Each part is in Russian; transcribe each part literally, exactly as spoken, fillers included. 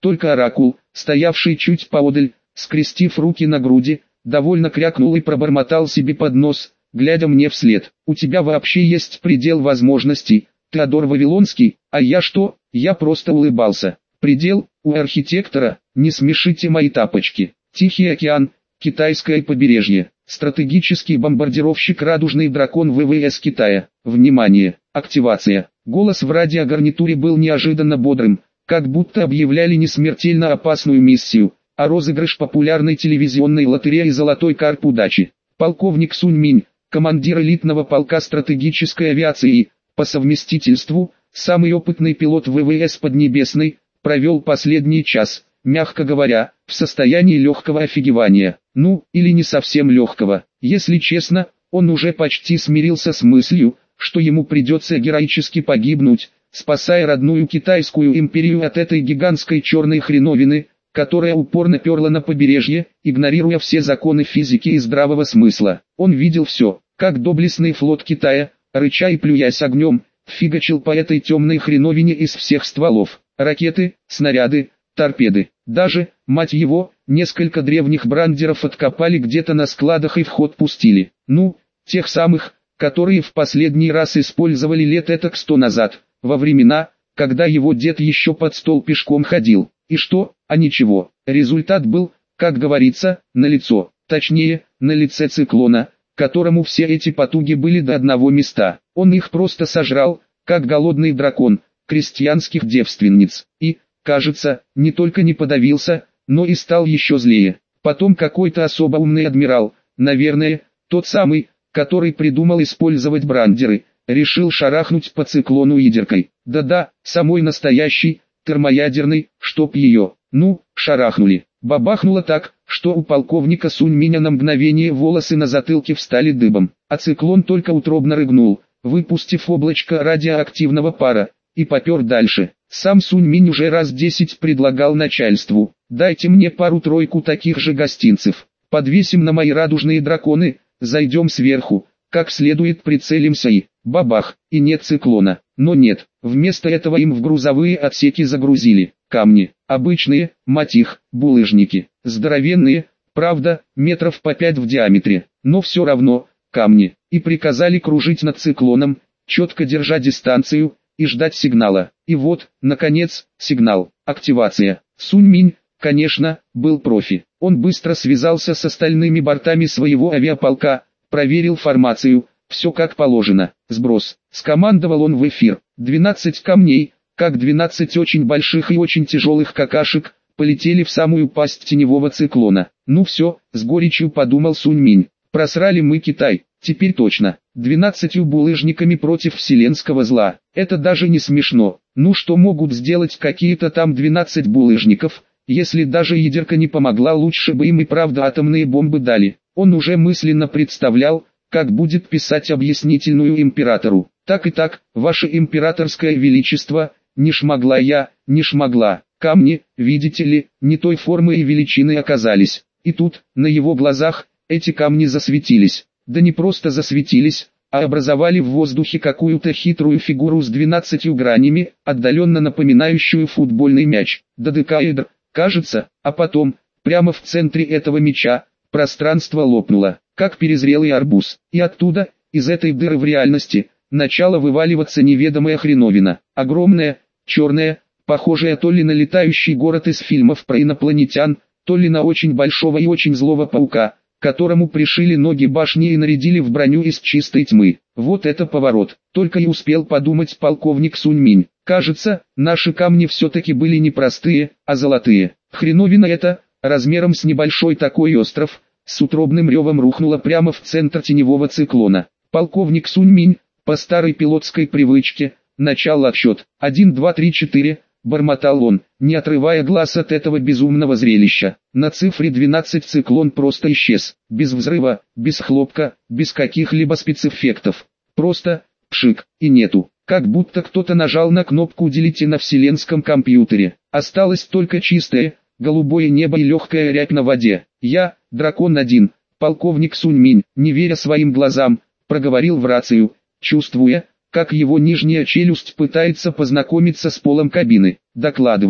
Только оракул, стоявший чуть поодаль, скрестив руки на груди, довольно крякнул и пробормотал себе под нос, глядя мне вслед. «У тебя вообще есть предел возможностей, Теодор Вавилонский, а я что?» Я просто улыбался. «Предел, у архитектора, не смешите мои тапочки. Тихий океан, китайское побережье, стратегический бомбардировщик «Радужный дракон» ВВС Китая. Внимание, активация». Голос в радиогарнитуре был неожиданно бодрым, как будто объявляли не смертельно опасную миссию, а розыгрыш популярной телевизионной лотереи «Золотой карп удачи». Полковник Сунь Минь, командир элитного полка стратегической авиации, по совместительству, самый опытный пилот ВВС Поднебесной, провел последний час, мягко говоря, в состоянии легкого офигевания. Ну, или не совсем легкого. Если честно, он уже почти смирился с мыслью, что ему придется героически погибнуть, спасая родную китайскую империю от этой гигантской черной хреновины, которая упорно перла на побережье, игнорируя все законы физики и здравого смысла. Он видел все, как доблестный флот Китая, рыча и плюясь огнем, фигачил по этой темной хреновине из всех стволов. Ракеты, снаряды, торпеды. Даже, мать его, несколько древних брандеров откопали где-то на складах и в ход пустили. Ну, тех самых, которые в последний раз использовали лет этак сто назад, во времена, когда его дед еще под стол пешком ходил. И что? А ничего. Результат был, как говорится, налицо. Точнее, на лице циклона, которому все эти потуги были до одного места. Он их просто сожрал, как голодный дракон, крестьянских девственниц. И, кажется, не только не подавился, но и стал еще злее. Потом какой-то особо умный адмирал, наверное, тот самый, который придумал использовать брандеры, решил шарахнуть по циклону ядеркой. Да-да, самой настоящий, термоядерный, чтоб ее. Ну, шарахнули. Бабахнуло так, что у полковника Сунь Миня на мгновение волосы на затылке встали дыбом. А циклон только утробно рыгнул, выпустив облачко радиоактивного пара, и попер дальше. Сам Сунь Минь уже раз десять предлагал начальству: «Дайте мне пару-тройку таких же гостинцев. Подвесим на мои радужные драконы, зайдем сверху, как следует прицелимся и...» Бабах, и нет циклона. Но нет, вместо этого им в грузовые отсеки загрузили камни. Обычные, мать их, булыжники. Здоровенные, правда, метров по пять в диаметре. Но все равно, камни. И приказали кружить над циклоном, четко держа дистанцию, и ждать сигнала. И вот, наконец, сигнал. Активация. Сунь Минь, конечно, был профи. Он быстро связался с остальными бортами своего авиаполка, проверил формацию. Все как положено. Сброс. Скомандовал он в эфир. двенадцать камней, как двенадцать очень больших и очень тяжелых какашек, полетели в самую пасть теневого циклона. Ну все, с горечью подумал Сунь Минь. Просрали мы Китай. Теперь точно. Двенадцатью булыжниками против вселенского зла. Это даже не смешно. Ну что могут сделать какие-то там двенадцать булыжников, если даже ядерка не помогла, лучше бы им и правда атомные бомбы дали. Он уже мысленно представлял, как будет писать объяснительную императору. Так и так, ваше императорское величество, не шмогла я, не шмогла. Камни, видите ли, не той формы и величины оказались. И тут, на его глазах, эти камни засветились. Да не просто засветились, а образовали в воздухе какую-то хитрую фигуру с двенадцатью гранями, отдаленно напоминающую футбольный мяч. Додекаэдр, кажется, а потом, прямо в центре этого мяча, пространство лопнуло, как перезрелый арбуз. И оттуда, из этой дыры в реальности, начала вываливаться неведомая хреновина. Огромная, черная, похожая то ли на летающий город из фильмов про инопланетян, то ли на очень большого и очень злого паука, которому пришили ноги башни и нарядили в броню из чистой тьмы. Вот это поворот, только и успел подумать полковник Сунь Минь. Кажется, наши камни все-таки были не простые, а золотые. Хреновина эта, размером с небольшой такой остров, с утробным ревом рухнула прямо в центр теневого циклона. Полковник Сунь Минь, по старой пилотской привычке, начал отсчет. «Один, два, три, четыре», бормотал он, не отрывая глаз от этого безумного зрелища. На цифре двенадцать циклон просто исчез. Без взрыва, без хлопка, без каких-либо спецэффектов. Просто, пшик, и нету. Как будто кто-то нажал на кнопку «Делите» на вселенском компьютере. Осталось только чистое, голубое небо и легкая рябь на воде. «Я, дракон один», полковник Сунь Минь, не веря своим глазам, проговорил в рацию, чувствуя, как его нижняя челюсть пытается познакомиться с полом кабины. «Докладываю,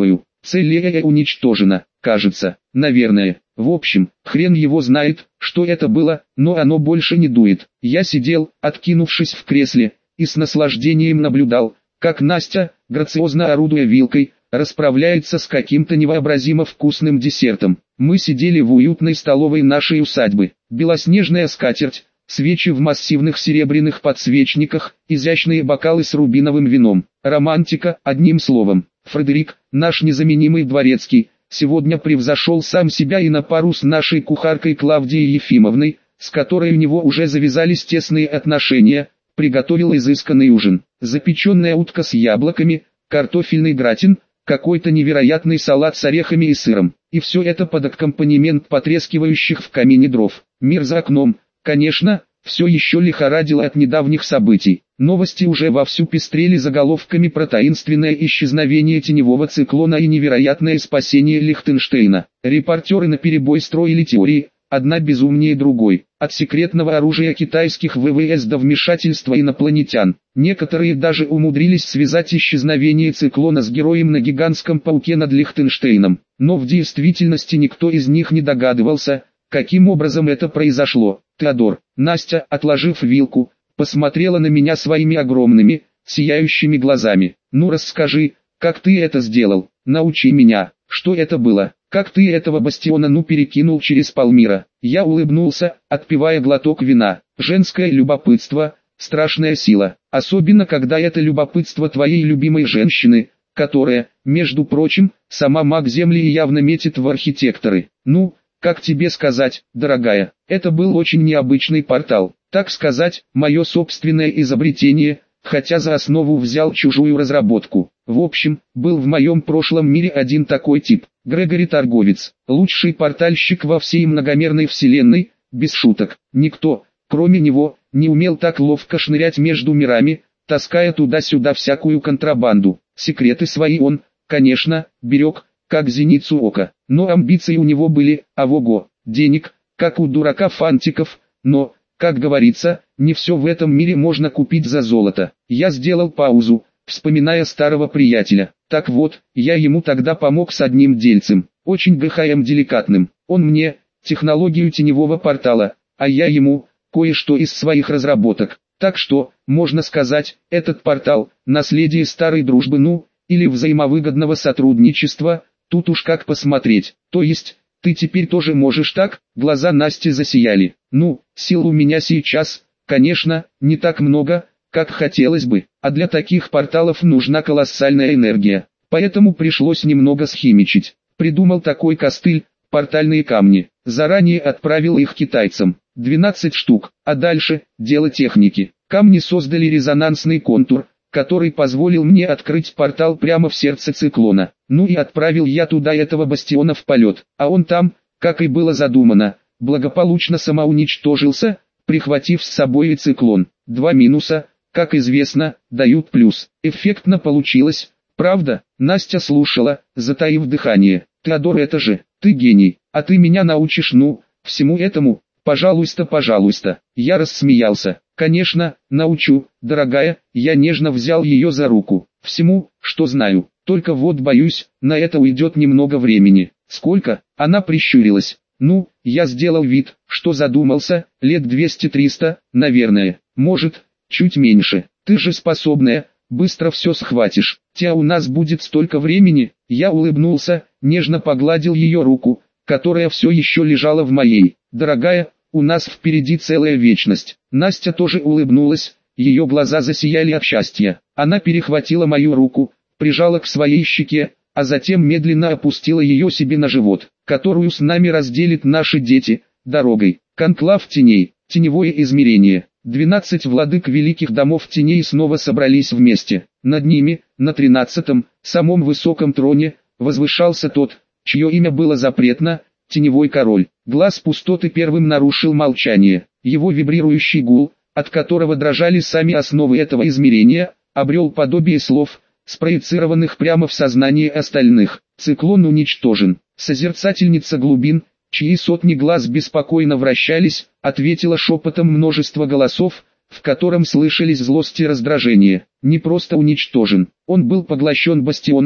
Целая уничтожена, кажется, наверное. В общем, хрен его знает, что это было, но оно больше не дует. Я сидел, откинувшись в кресле, и с наслаждением наблюдал, как Настя, грациозно орудуя вилкой, расправляется с каким-то невообразимо вкусным десертом. Мы сидели в уютной столовой нашей усадьбы. Белоснежная скатерть, свечи в массивных серебряных подсвечниках, изящные бокалы с рубиновым вином. Романтика, одним словом. Фредерик, наш незаменимый дворецкий, сегодня превзошел сам себя и на пару с нашей кухаркой Клавдией Ефимовной, с которой у него уже завязались тесные отношения, приготовил изысканный ужин. Запеченная утка с яблоками, картофельный гратин, какой-то невероятный салат с орехами и сыром. И все это под аккомпанемент потрескивающих в камине дров. Мир за окном, конечно, все еще лихорадило от недавних событий. Новости уже вовсю пестрели заголовками про таинственное исчезновение теневого циклона и невероятное спасение Лихтенштейна. Репортеры наперебой строили теории, одна безумнее другой. От секретного оружия китайских ВВС до вмешательства инопланетян. Некоторые даже умудрились связать исчезновение циклона с героем на гигантском пауке над Лихтенштейном. Но в действительности никто из них не догадывался, каким образом это произошло. Теодор, Настя, отложив вилку, посмотрела на меня своими огромными, сияющими глазами. Ну расскажи, как ты это сделал, научи меня, что это было, как ты этого бастиона ну перекинул через полмира. Я улыбнулся, отпивая глоток вина. Женское любопытство, страшная сила, особенно когда это любопытство твоей любимой женщины, которая, между прочим, сама маг Земли и явно метит в архитекторы. Ну, как тебе сказать, дорогая, это был очень необычный портал, так сказать, мое собственное изобретение, хотя за основу взял чужую разработку. В общем, был в моем прошлом мире один такой тип, Грегори Торговец, лучший портальщик во всей многомерной вселенной, без шуток. Никто, кроме него, не умел так ловко шнырять между мирами, таская туда-сюда всякую контрабанду. Секреты свои он, конечно, берег, как зеницу ока, но амбиции у него были, авого, денег, как у дурака фантиков, но, как говорится, не все в этом мире можно купить за золото. Я сделал паузу, вспоминая старого приятеля. Так вот, я ему тогда помог с одним дельцем, очень ГХМ деликатным. Он мне, технологию теневого портала, а я ему, кое-что из своих разработок. Так что, можно сказать, этот портал, наследие старой дружбы, ну, или взаимовыгодного сотрудничества, тут уж как посмотреть. То есть, ты теперь тоже можешь так? Глаза Насти засияли. Ну, сил у меня сейчас, конечно, не так много, как хотелось бы, а для таких порталов нужна колоссальная энергия. Поэтому пришлось немного схимичить. Придумал такой костыль, портальные камни. Заранее отправил их китайцам. двенадцать штук, а дальше, дело техники. Камни создали резонансный контур, который позволил мне открыть портал прямо в сердце циклона. Ну и отправил я туда этого бастиона в полет, а он там, как и было задумано, благополучно самоуничтожился, прихватив с собой и циклон. Два минуса, как известно, дают плюс. Эффектно получилось, правда? Настя слушала, затаив дыхание. Теодор, это же, ты гений, а ты меня научишь, ну, всему этому, пожалуйста, пожалуйста. Я рассмеялся. Конечно, научу, дорогая, я нежно взял ее за руку. Всему, что знаю, только вот боюсь, на это уйдет немного времени. Сколько? Она прищурилась. Ну, я сделал вид, что задумался, лет двести-триста, наверное, может, чуть меньше. Ты же способная, быстро все схватишь. Тя, у нас будет столько времени. Я улыбнулся, нежно погладил ее руку, которая все еще лежала в моей. Дорогая, у нас впереди целая вечность. Настя тоже улыбнулась, ее глаза засияли от счастья. Она перехватила мою руку, прижала к своей щеке, а затем медленно опустила ее себе на живот, которую с нами разделит наши дети, дорогой. Конклав теней, теневое измерение. Двенадцать владык великих домов теней снова собрались вместе. Над ними, на тринадцатом, самом высоком троне, возвышался тот, чье имя было запретно, Теневой король. Глаз пустоты первым нарушил молчание. Его вибрирующий гул, от которого дрожали сами основы этого измерения, обрел подобие слов, спроецированных прямо в сознание остальных. Циклон уничтожен. Созерцательница глубин, чьи сотни глаз беспокойно вращались, ответила шепотом множество голосов, в котором слышались злость и раздражение. Не просто уничтожен, он был поглощен бастионом,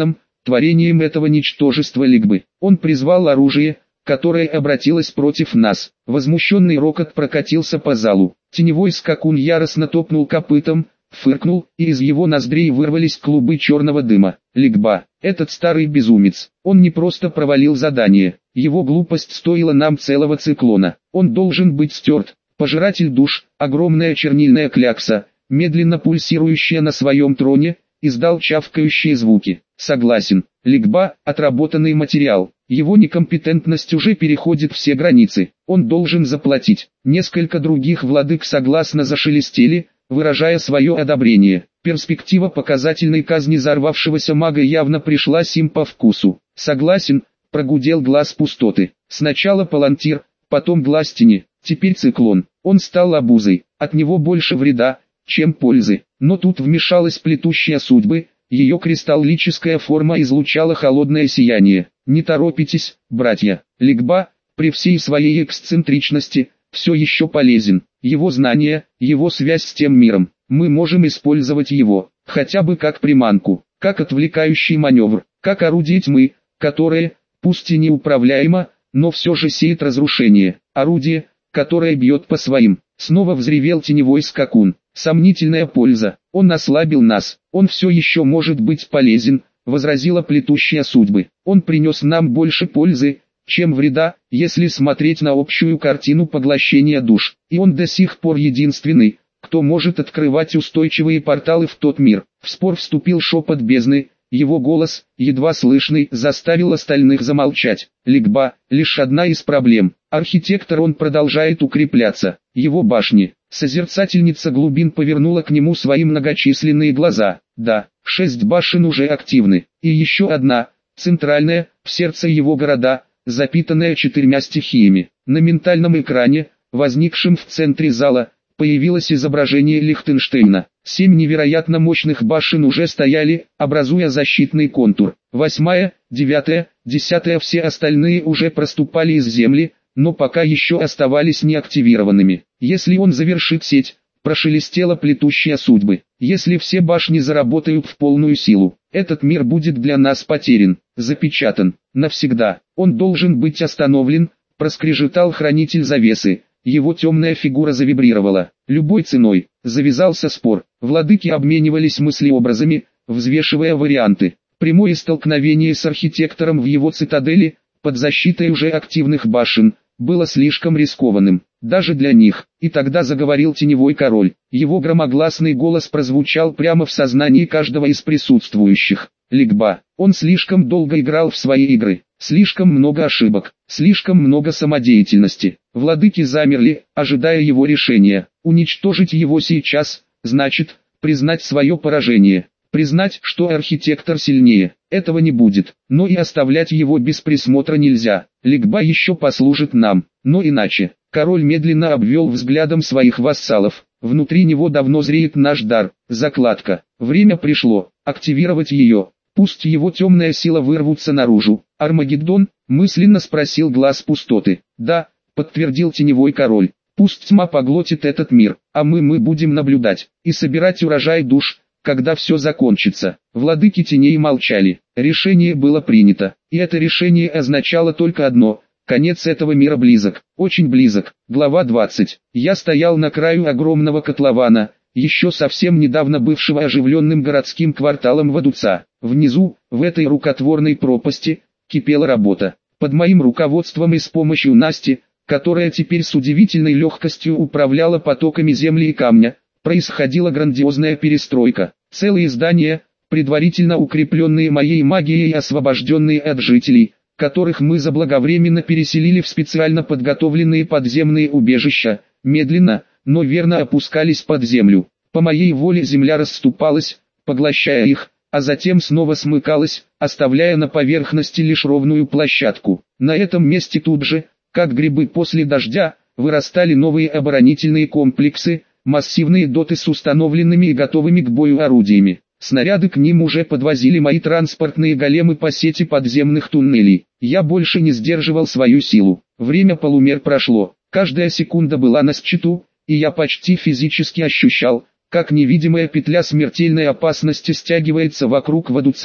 творением этого ничтожества Лигбы. Он призвал оружие, которое обратилось против нас. Возмущенный рокот прокатился по залу. Теневой скакун яростно топнул копытом, фыркнул, и из его ноздрей вырвались клубы черного дыма. Лигба, этот старый безумец, он не просто провалил задание, его глупость стоила нам целого циклона. Он должен быть стерт. Пожиратель душ, огромная чернильная клякса, медленно пульсирующая на своем троне, издал чавкающие звуки. Согласен, Лигба – отработанный материал. Его некомпетентность уже переходит все границы. Он должен заплатить. Несколько других владык согласно зашелестели, выражая свое одобрение. Перспектива показательной казни взорвавшегося мага явно пришлась им по вкусу. Согласен, прогудел глаз пустоты. Сначала палантир, потом глаз тени, теперь циклон. Он стал обузой. От него больше вреда, чем пользы. Но тут вмешалась плетущая судьбы. Ее кристаллическая форма излучала холодное сияние. Не торопитесь, братья. Лигба, при всей своей эксцентричности, все еще полезен. Его знания, его связь с тем миром. Мы можем использовать его, хотя бы как приманку, как отвлекающий маневр, как орудие тьмы, которое, пусть и неуправляемо, но все же сеет разрушение. Орудие, которое бьет по своим. Снова взревел теневой скакун. Сомнительная польза. Он ослабил нас. Он все еще может быть полезен, возразила плетущая судьбы. Он принес нам больше пользы, чем вреда, если смотреть на общую картину поглощения душ. И он до сих пор единственный, кто может открывать устойчивые порталы в тот мир. В спор вступил шепот бездны. Его голос, едва слышный, заставил остальных замолчать. Лигба – лишь одна из проблем. Архитектор он продолжает укрепляться. Его башни. Созерцательница глубин повернула к нему свои многочисленные глаза. Да, шесть башен уже активны. И еще одна, центральная, в сердце его города, запитанная четырьмя стихиями. На ментальном экране, возникшем в центре зала, появилось изображение Лихтенштейна. Семь невероятно мощных башен уже стояли, образуя защитный контур. Восьмая, девятая, десятая, все остальные уже проступали из земли, но пока еще оставались неактивированными. Если он завершит сеть, прошелестела плетущая судьбы. Если все башни заработают в полную силу, этот мир будет для нас потерян, запечатан, навсегда. Он должен быть остановлен, проскрежетал хранитель завесы. Его темная фигура завибрировала. Любой ценой. Завязался спор. Владыки обменивались мыслеобразами, взвешивая варианты. Прямое столкновение с архитектором в его цитадели, под защитой уже активных башен, было слишком рискованным, даже для них. И тогда заговорил теневой король. Его громогласный голос прозвучал прямо в сознании каждого из присутствующих. Лигба. Он слишком долго играл в свои игры. Слишком много ошибок, слишком много самодеятельности. Владыки замерли, ожидая его решения. Уничтожить его сейчас, значит, признать свое поражение. Признать, что архитектор сильнее. Этого не будет, но и оставлять его без присмотра нельзя. Лигба еще послужит нам, но иначе. Король медленно обвел взглядом своих вассалов. Внутри него давно зреет наш дар, закладка. Время пришло, активировать ее. Пусть его темная сила вырвутся наружу. Армагеддон, мысленно спросил глаз пустоты. Да, подтвердил теневой король. Пусть тьма поглотит этот мир, а мы мы будем наблюдать и собирать урожай душ, когда все закончится. Владыки теней молчали. Решение было принято, и это решение означало только одно: конец этого мира близок, очень близок. Глава двадцать. Я стоял на краю огромного котлована, еще совсем недавно бывшего оживленным городским кварталом Вадуца. Внизу, в этой рукотворной пропасти, кипела работа. Под моим руководством и с помощью Насти, которая теперь с удивительной легкостью управляла потоками земли и камня, происходила грандиозная перестройка. Целые здания, предварительно укрепленные моей магией и освобожденные от жителей, которых мы заблаговременно переселили в специально подготовленные подземные убежища, медленно, но верно опускались под землю. По моей воле земля расступалась, поглощая их, а затем снова смыкалась, оставляя на поверхности лишь ровную площадку. На этом месте тут же, как грибы после дождя, вырастали новые оборонительные комплексы, массивные доты с установленными и готовыми к бою орудиями. Снаряды к ним уже подвозили мои транспортные големы по сети подземных туннелей. Я больше не сдерживал свою силу. Время полумер прошло, каждая секунда была на счету, и я почти физически ощущал, как невидимая петля смертельной опасности стягивается вокруг Вадуца,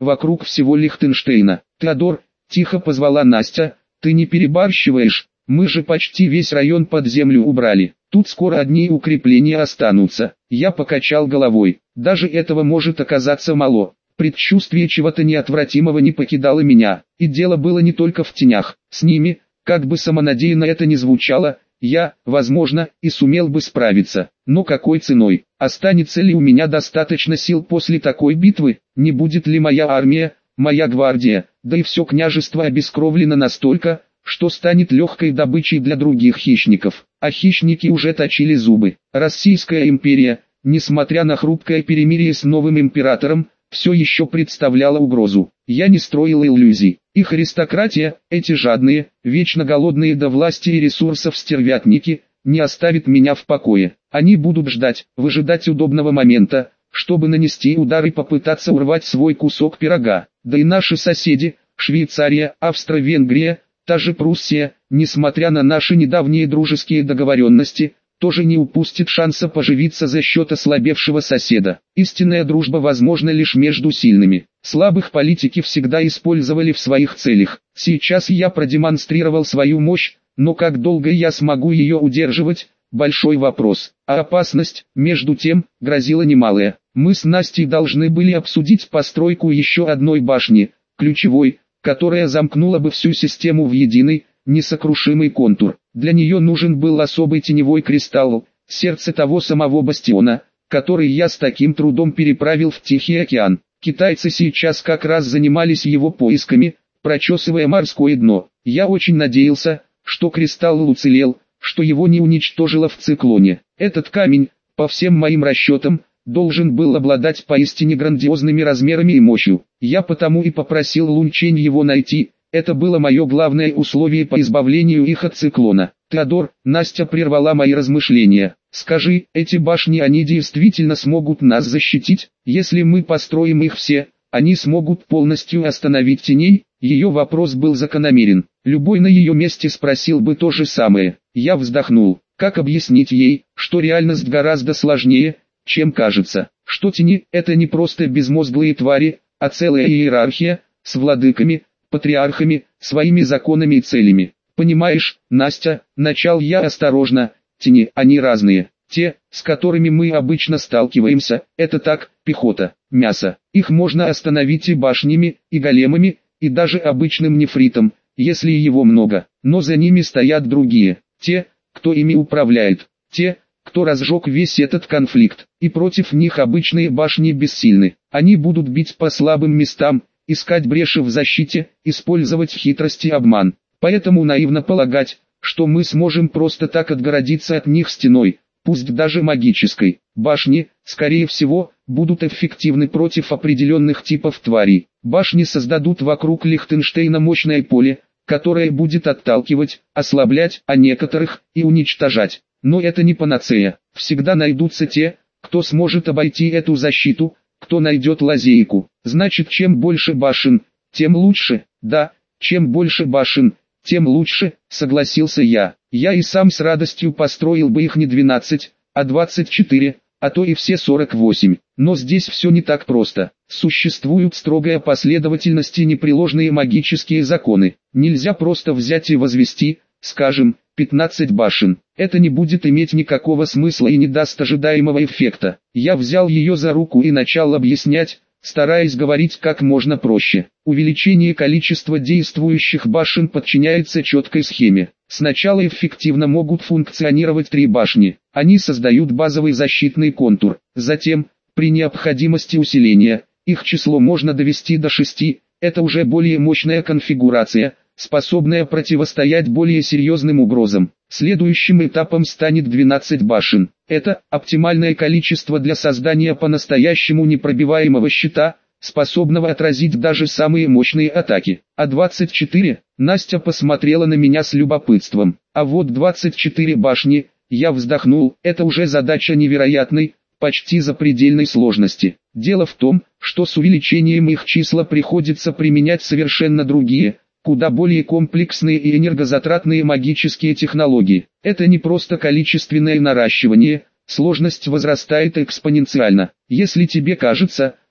вокруг всего Лихтенштейна. «Теодор», — тихо позвала Настя, — «ты не перебарщиваешь? Мы же почти весь район под землю убрали. Тут скоро одни укрепления останутся». Я покачал головой. Даже этого может оказаться мало. Предчувствие чего-то неотвратимого не покидало меня. И дело было не только в тенях. С ними, как бы самонадеянно это ни звучало, я, возможно, и сумел бы справиться. Но какой ценой? Останется ли у меня достаточно сил после такой битвы? Не будет ли моя армия, моя гвардия, да и все княжество обескровлено настолько, что станет легкой добычей для других хищников? А хищники уже точили зубы. Российская империя, несмотря на хрупкое перемирие с новым императором, все еще представляла угрозу. Я не строил иллюзий. Их аристократия, эти жадные, вечно голодные до власти и ресурсов стервятники, не оставит меня в покое. Они будут ждать, выжидать удобного момента, чтобы нанести удар и попытаться урвать свой кусок пирога. Да и наши соседи, Швейцария, Австро-Венгрия, та же Пруссия, несмотря на наши недавние дружеские договоренности, тоже не упустит шанса поживиться за счет ослабевшего соседа. Истинная дружба возможна лишь между сильными. Слабых политики всегда использовали в своих целях. Сейчас я продемонстрировал свою мощь, но как долго я смогу ее удерживать – большой вопрос. А опасность, между тем, грозила немалая. Мы с Настей должны были обсудить постройку еще одной башни, ключевой, которая замкнула бы всю систему в единый, несокрушимый контур. Для нее нужен был особый теневой кристалл, сердце того самого бастиона, который я с таким трудом переправил в Тихий океан. Китайцы сейчас как раз занимались его поисками, прочесывая морское дно. Я очень надеялся, что кристалл уцелел, что его не уничтожило в циклоне. Этот камень, по всем моим расчетам, должен был обладать поистине грандиозными размерами и мощью. Я потому и попросил Лунчень его найти. Это было мое главное условие по избавлению их от циклона. «Теодор», — Настя прервала мои размышления, — «скажи, эти башни они действительно смогут нас защитить? Если мы построим их все, они смогут полностью остановить теней?» Ее вопрос был закономерен. Любой на ее месте спросил бы то же самое. Я вздохнул. Как объяснить ей, что реальность гораздо сложнее, чем кажется? Что тени — это не просто безмозглые твари, а целая иерархия, с владыками, патриархами, своими законами и целями. Понимаешь, Настя, начал я осторожно, тени, они разные. Те, с которыми мы обычно сталкиваемся, это так, пехота, мясо. Их можно остановить и башнями, и големами, и даже обычным нефритом, если его много. Но за ними стоят другие, те, кто ими управляет, те, кто разжег весь этот конфликт, и против них обычные башни бессильны. Они будут бить по слабым местам, искать бреши в защите, использовать хитрость и обман. Поэтому наивно полагать, что мы сможем просто так отгородиться от них стеной, пусть даже магической. Башни, скорее всего, будут эффективны против определенных типов тварей. Башни создадут вокруг Лихтенштейна мощное поле, которое будет отталкивать, ослаблять, а некоторых и уничтожать. Но это не панацея. Всегда найдутся те, кто сможет обойти эту защиту, кто найдет лазейку. Значит, чем больше башен, тем лучше. Да, чем больше башен, тем лучше, согласился я. Я и сам с радостью построил бы их не двенадцать, а двадцать четыре, а то и все сорок восемь. Но здесь все не так просто. Существуют строгая последовательность и непреложные магические законы. Нельзя просто взять и возвести, скажем, пятнадцать башен. Это не будет иметь никакого смысла и не даст ожидаемого эффекта. Я взял ее за руку и начал объяснять, стараясь говорить как можно проще. Увеличение количества действующих башен подчиняется четкой схеме. Сначала эффективно могут функционировать три башни. Они создают базовый защитный контур. Затем, при необходимости усиления, их число можно довести до шести. Это уже более мощная конфигурация, способная противостоять более серьезным угрозам. Следующим этапом станет двенадцать башен. Это оптимальное количество для создания по-настоящему непробиваемого щита, способного отразить даже самые мощные атаки. А двадцать четыре, Настя посмотрела на меня с любопытством. А вот двадцать четыре башни, я вздохнул, это уже задача невероятной, почти запредельной сложности. Дело в том, что с увеличением их числа приходится применять совершенно другие, куда более комплексные и энергозатратные магические технологии. Это не просто количественное наращивание, сложность возрастает экспоненциально. Если тебе кажется,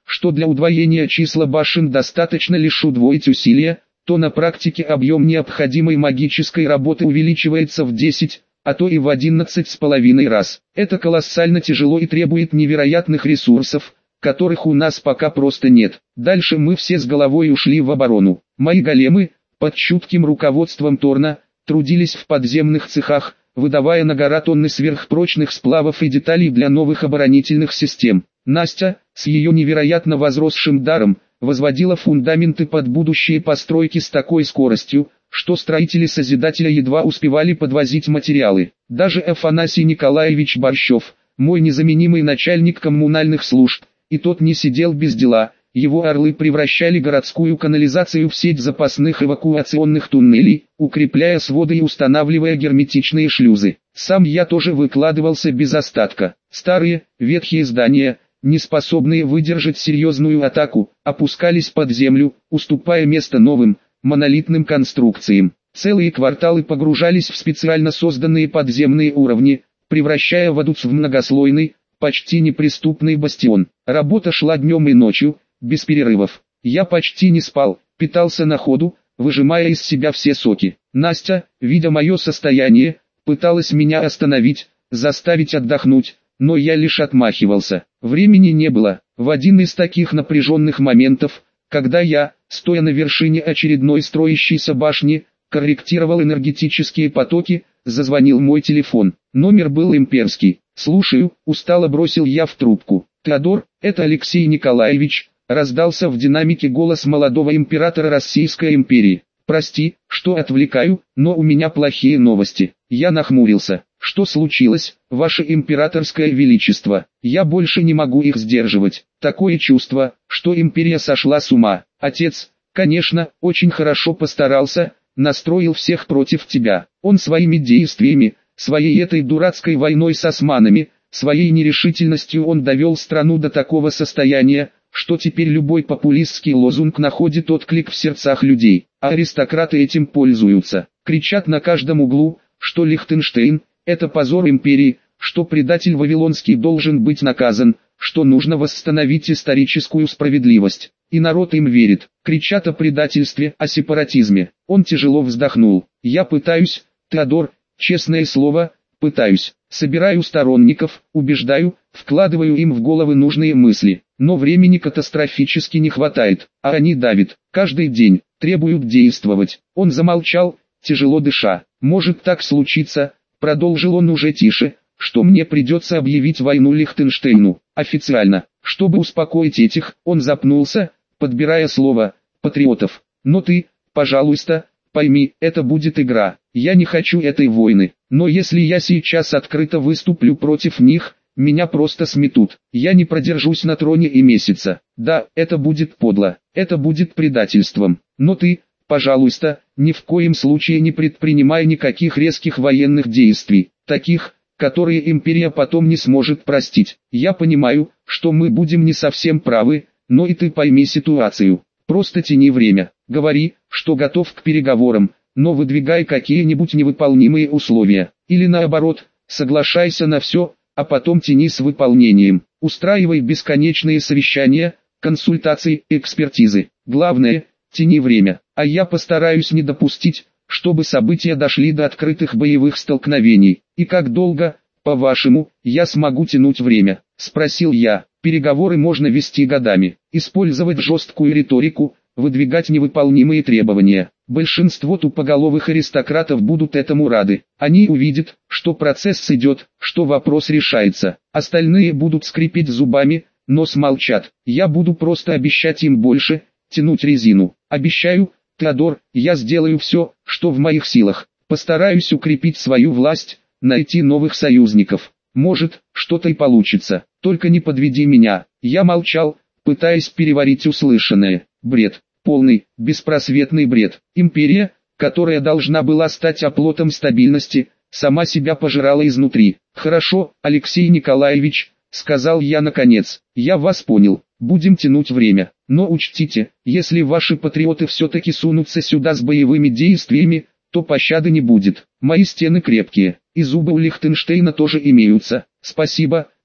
что для удвоения числа башен достаточно лишь удвоить усилия, то на практике объем необходимой магической работы увеличивается в десять, а то и в одиннадцать с половиной раз. Это колоссально тяжело и требует невероятных ресурсов, которых у нас пока просто нет. Дальше мы все с головой ушли в оборону. Мои големы, под чутким руководством Торна, трудились в подземных цехах, выдавая на гора тонны сверхпрочных сплавов и деталей для новых оборонительных систем. Настя, с ее невероятно возросшим даром, возводила фундаменты под будущие постройки с такой скоростью, что строители Созидателя едва успевали подвозить материалы. Даже Афанасий Николаевич Борщев, мой незаменимый начальник коммунальных служб, и тот не сидел без дела. Его орлы превращали городскую канализацию в сеть запасных эвакуационных туннелей, укрепляя своды и устанавливая герметичные шлюзы. Сам я тоже выкладывался без остатка. Старые, ветхие здания, не способные выдержать серьезную атаку, опускались под землю, уступая место новым, монолитным конструкциям. Целые кварталы погружались в специально созданные подземные уровни, превращая Вадуц в многослойный, почти неприступный бастион. Работа шла днем и ночью, без перерывов. Я почти не спал, питался на ходу, выжимая из себя все соки. Настя, видя мое состояние, пыталась меня остановить, заставить отдохнуть, но я лишь отмахивался. Времени не было. В один из таких напряженных моментов, когда я, стоя на вершине очередной строящейся башни, корректировал энергетические потоки, зазвонил мой телефон. Номер был имперский. «Слушаю», устало бросил я в трубку. «Теодор, это Алексей Николаевич», раздался в динамике голос молодого императора Российской империи. «Прости, что отвлекаю, но у меня плохие новости». Я нахмурился. «Что случилось, ваше императорское величество? Я больше не могу их сдерживать. Такое чувство, что империя сошла с ума. Отец, конечно, очень хорошо постарался, настроил всех против тебя. Он своими действиями, своей этой дурацкой войной с османами, своей нерешительностью он довел страну до такого состояния, что теперь любой популистский лозунг находит отклик в сердцах людей, а аристократы этим пользуются. Кричат на каждом углу, что Лихтенштейн – это позор империи, что предатель Вавилонский должен быть наказан, что нужно восстановить историческую справедливость. И народ им верит. Кричат о предательстве, о сепаратизме. Он тяжело вздохнул. Я пытаюсь, Теодор, честное слово, пытаюсь. Собираю сторонников, убеждаю, вкладываю им в головы нужные мысли. Но времени катастрофически не хватает, а они давят. Каждый день, требуют действовать. Он замолчал, тяжело дыша. Может так случиться, продолжил он уже тише, что мне придется объявить войну Лихтенштейну, официально. Чтобы успокоить этих, он запнулся, подбирая слово, патриотов. Но ты, пожалуйста, пойми, это будет игра. Я не хочу этой войны, но если я сейчас открыто выступлю против них, меня просто сметут. Я не продержусь на троне и месяца. Да, это будет подло, это будет предательством. Но ты, пожалуйста, ни в коем случае не предпринимай никаких резких военных действий, таких, которые империя потом не сможет простить. Я понимаю, что мы будем не совсем правы, но и ты пойми ситуацию. Просто тяни время. Говори, что готов к переговорам, но выдвигай какие-нибудь невыполнимые условия. Или наоборот, соглашайся на все, а потом тяни с выполнением. Устраивай бесконечные совещания, консультации, экспертизы. Главное, тяни время. А я постараюсь не допустить, чтобы события дошли до открытых боевых столкновений. И как долго, по-вашему, я смогу тянуть время? Спросил я. Переговоры можно вести годами, использовать жесткую риторику, выдвигать невыполнимые требования. Большинство тупоголовых аристократов будут этому рады. Они увидят, что процесс идет, что вопрос решается. Остальные будут скрипеть зубами, но смолчат. Я буду просто обещать им больше, тянуть резину. Обещаю, Теодор, я сделаю все, что в моих силах. Постараюсь укрепить свою власть, найти новых союзников. Может, что-то и получится. Только не подведи меня. Я молчал, пытаясь переварить услышанное. Бред. Полный, беспросветный бред. Империя, которая должна была стать оплотом стабильности, сама себя пожирала изнутри. «Хорошо, Алексей Николаевич», — сказал я наконец. «Я вас понял. Будем тянуть время. Но учтите, если ваши патриоты все-таки сунутся сюда с боевыми действиями, то пощады не будет. Мои стены крепкие, и зубы у Лихтенштейна тоже имеются. Спасибо,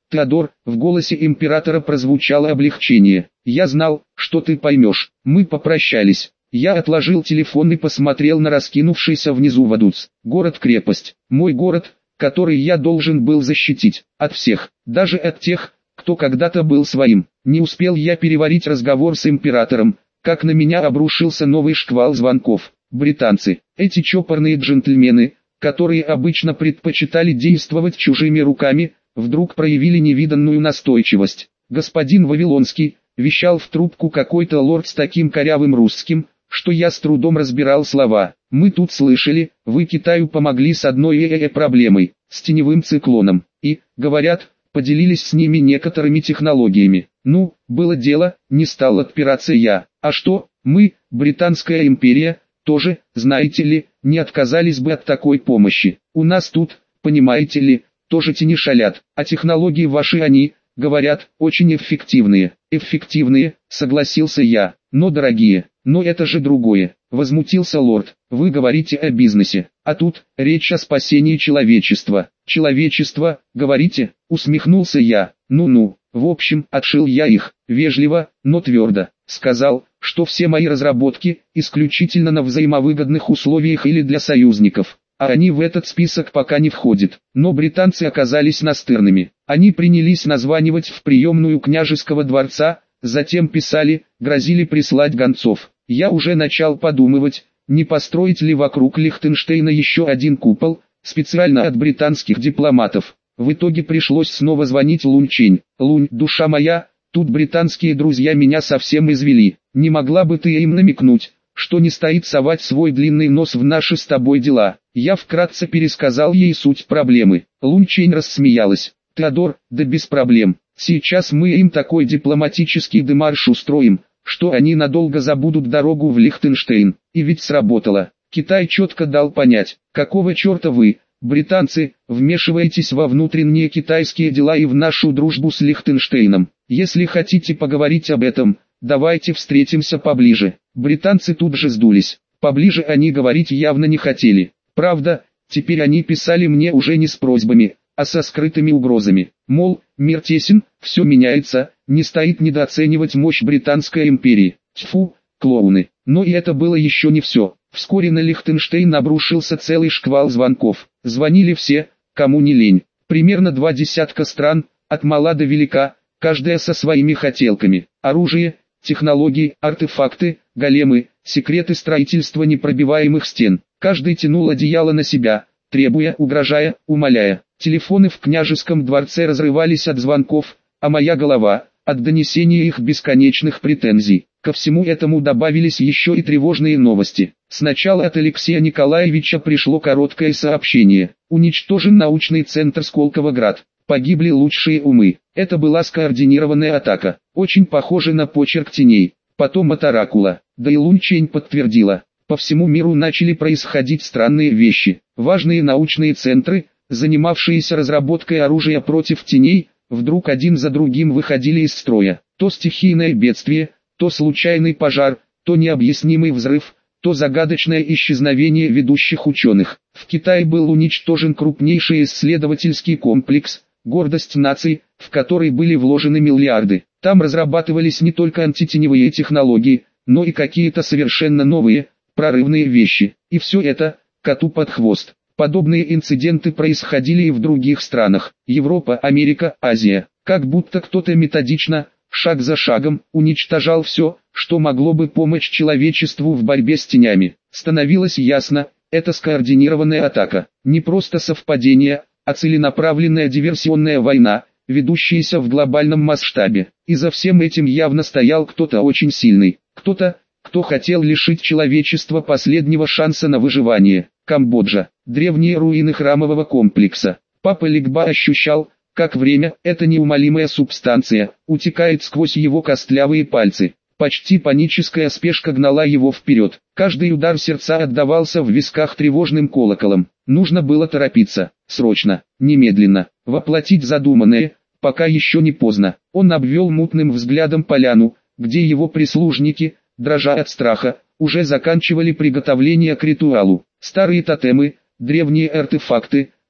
Теодор, в голосе императора прозвучало облегчение. Я знал, что ты поймешь. Мы попрощались. Я отложил телефон и посмотрел на раскинувшийся внизу Вадуц. Город-крепость. Мой город, который я должен был защитить. От всех. Даже от тех, кто когда-то был своим. Не успел я переварить разговор с императором, как на меня обрушился новый шквал звонков. Британцы. Эти чопорные джентльмены, которые обычно предпочитали действовать чужими руками, вдруг проявили невиданную настойчивость. Господин Вавилонский, вещал в трубку какой-то лорд с таким корявым русским, что я с трудом разбирал слова. Мы тут слышали, вы Китаю помогли с одной э-э проблемой, с теневым циклоном, и, говорят, поделились с ними некоторыми технологиями. Ну, было дело, не стал отпираться я. А что, мы, Британская империя, тоже, знаете ли, не отказались бы от такой помощи. У нас тут, понимаете ли, тоже тени шалят, а технологии ваши они, говорят, очень эффективные. Эффективные, согласился я, но дорогие, но это же другое, возмутился лорд. Вы говорите о бизнесе, а тут, речь о спасении человечества. Человечество, говорите, усмехнулся я. Ну-ну, в общем, отшил я их, вежливо, но твердо. Сказал, что все мои разработки исключительно на взаимовыгодных условиях или для союзников, а они в этот список пока не входят. Но британцы оказались настырными. Они принялись названивать в приемную княжеского дворца, затем писали, грозили прислать гонцов. Я уже начал подумывать, не построить ли вокруг Лихтенштейна еще один купол, специально от британских дипломатов. В итоге пришлось снова звонить Лунь Чень. Лунь, душа моя, тут британские друзья меня совсем извели. Не могла бы ты им намекнуть, что не стоит совать свой длинный нос в наши с тобой дела? Я вкратце пересказал ей суть проблемы. Лунь Чень рассмеялась. Теодор, да без проблем. Сейчас мы им такой дипломатический демарш устроим, что они надолго забудут дорогу в Лихтенштейн. И ведь сработало. Китай четко дал понять, какого черта вы, британцы, вмешиваетесь во внутренние китайские дела и в нашу дружбу с Лихтенштейном. Если хотите поговорить об этом, давайте встретимся поближе. Британцы тут же сдулись. Поближе они говорить явно не хотели. Правда, теперь они писали мне уже не с просьбами, а со скрытыми угрозами. Мол, мир тесен, все меняется, не стоит недооценивать мощь Британской империи. Тьфу, клоуны. Но и это было еще не все. Вскоре на Лихтенштейн обрушился целый шквал звонков. Звонили все, кому не лень. Примерно два десятка стран, от мала до велика, каждая со своими хотелками. Оружие, технологии, артефакты, големы, секреты строительства непробиваемых стен. Каждый тянул одеяло на себя, требуя, угрожая, умоляя. Телефоны в княжеском дворце разрывались от звонков, а моя голова, от донесения их бесконечных претензий. Ко всему этому добавились еще и тревожные новости. Сначала от Алексея Николаевича пришло короткое сообщение. Уничтожен научный центр Сколково-Град. Погибли лучшие умы. Это была скоординированная атака, очень похожа на почерк теней. Потом от Оракула. Да и Лунь Чень подтвердила. По всему миру начали происходить странные вещи. Важные научные центры, занимавшиеся разработкой оружия против теней, вдруг один за другим выходили из строя. То стихийное бедствие, то случайный пожар, то необъяснимый взрыв, то загадочное исчезновение ведущих ученых. В Китае был уничтожен крупнейший исследовательский комплекс, гордость наций, в который были вложены миллиарды. Там разрабатывались не только антитеневые технологии, но и какие-то совершенно новые, прорывные вещи. И все это, коту под хвост. Подобные инциденты происходили и в других странах. Европа, Америка, Азия. Как будто кто-то методично, шаг за шагом, уничтожал все, что могло бы помочь человечеству в борьбе с тенями. Становилось ясно, это скоординированная атака. Не просто совпадение, а целенаправленная диверсионная война, ведущаяся в глобальном масштабе. И за всем этим явно стоял кто-то очень сильный. Кто-то, кто хотел лишить человечества последнего шанса на выживание. Камбоджа. Древние руины храмового комплекса. Папа Лигба ощущал, как время, эта неумолимая субстанция, утекает сквозь его костлявые пальцы. Почти паническая спешка гнала его вперед. Каждый удар сердца отдавался в висках тревожным колоколом. Нужно было торопиться, срочно, немедленно, воплотить задуманное, пока еще не поздно. Он обвел мутным взглядом поляну, где его прислужники, дрожа от страха, уже заканчивали приготовление к ритуалу. Старые тотемы, древние артефакты,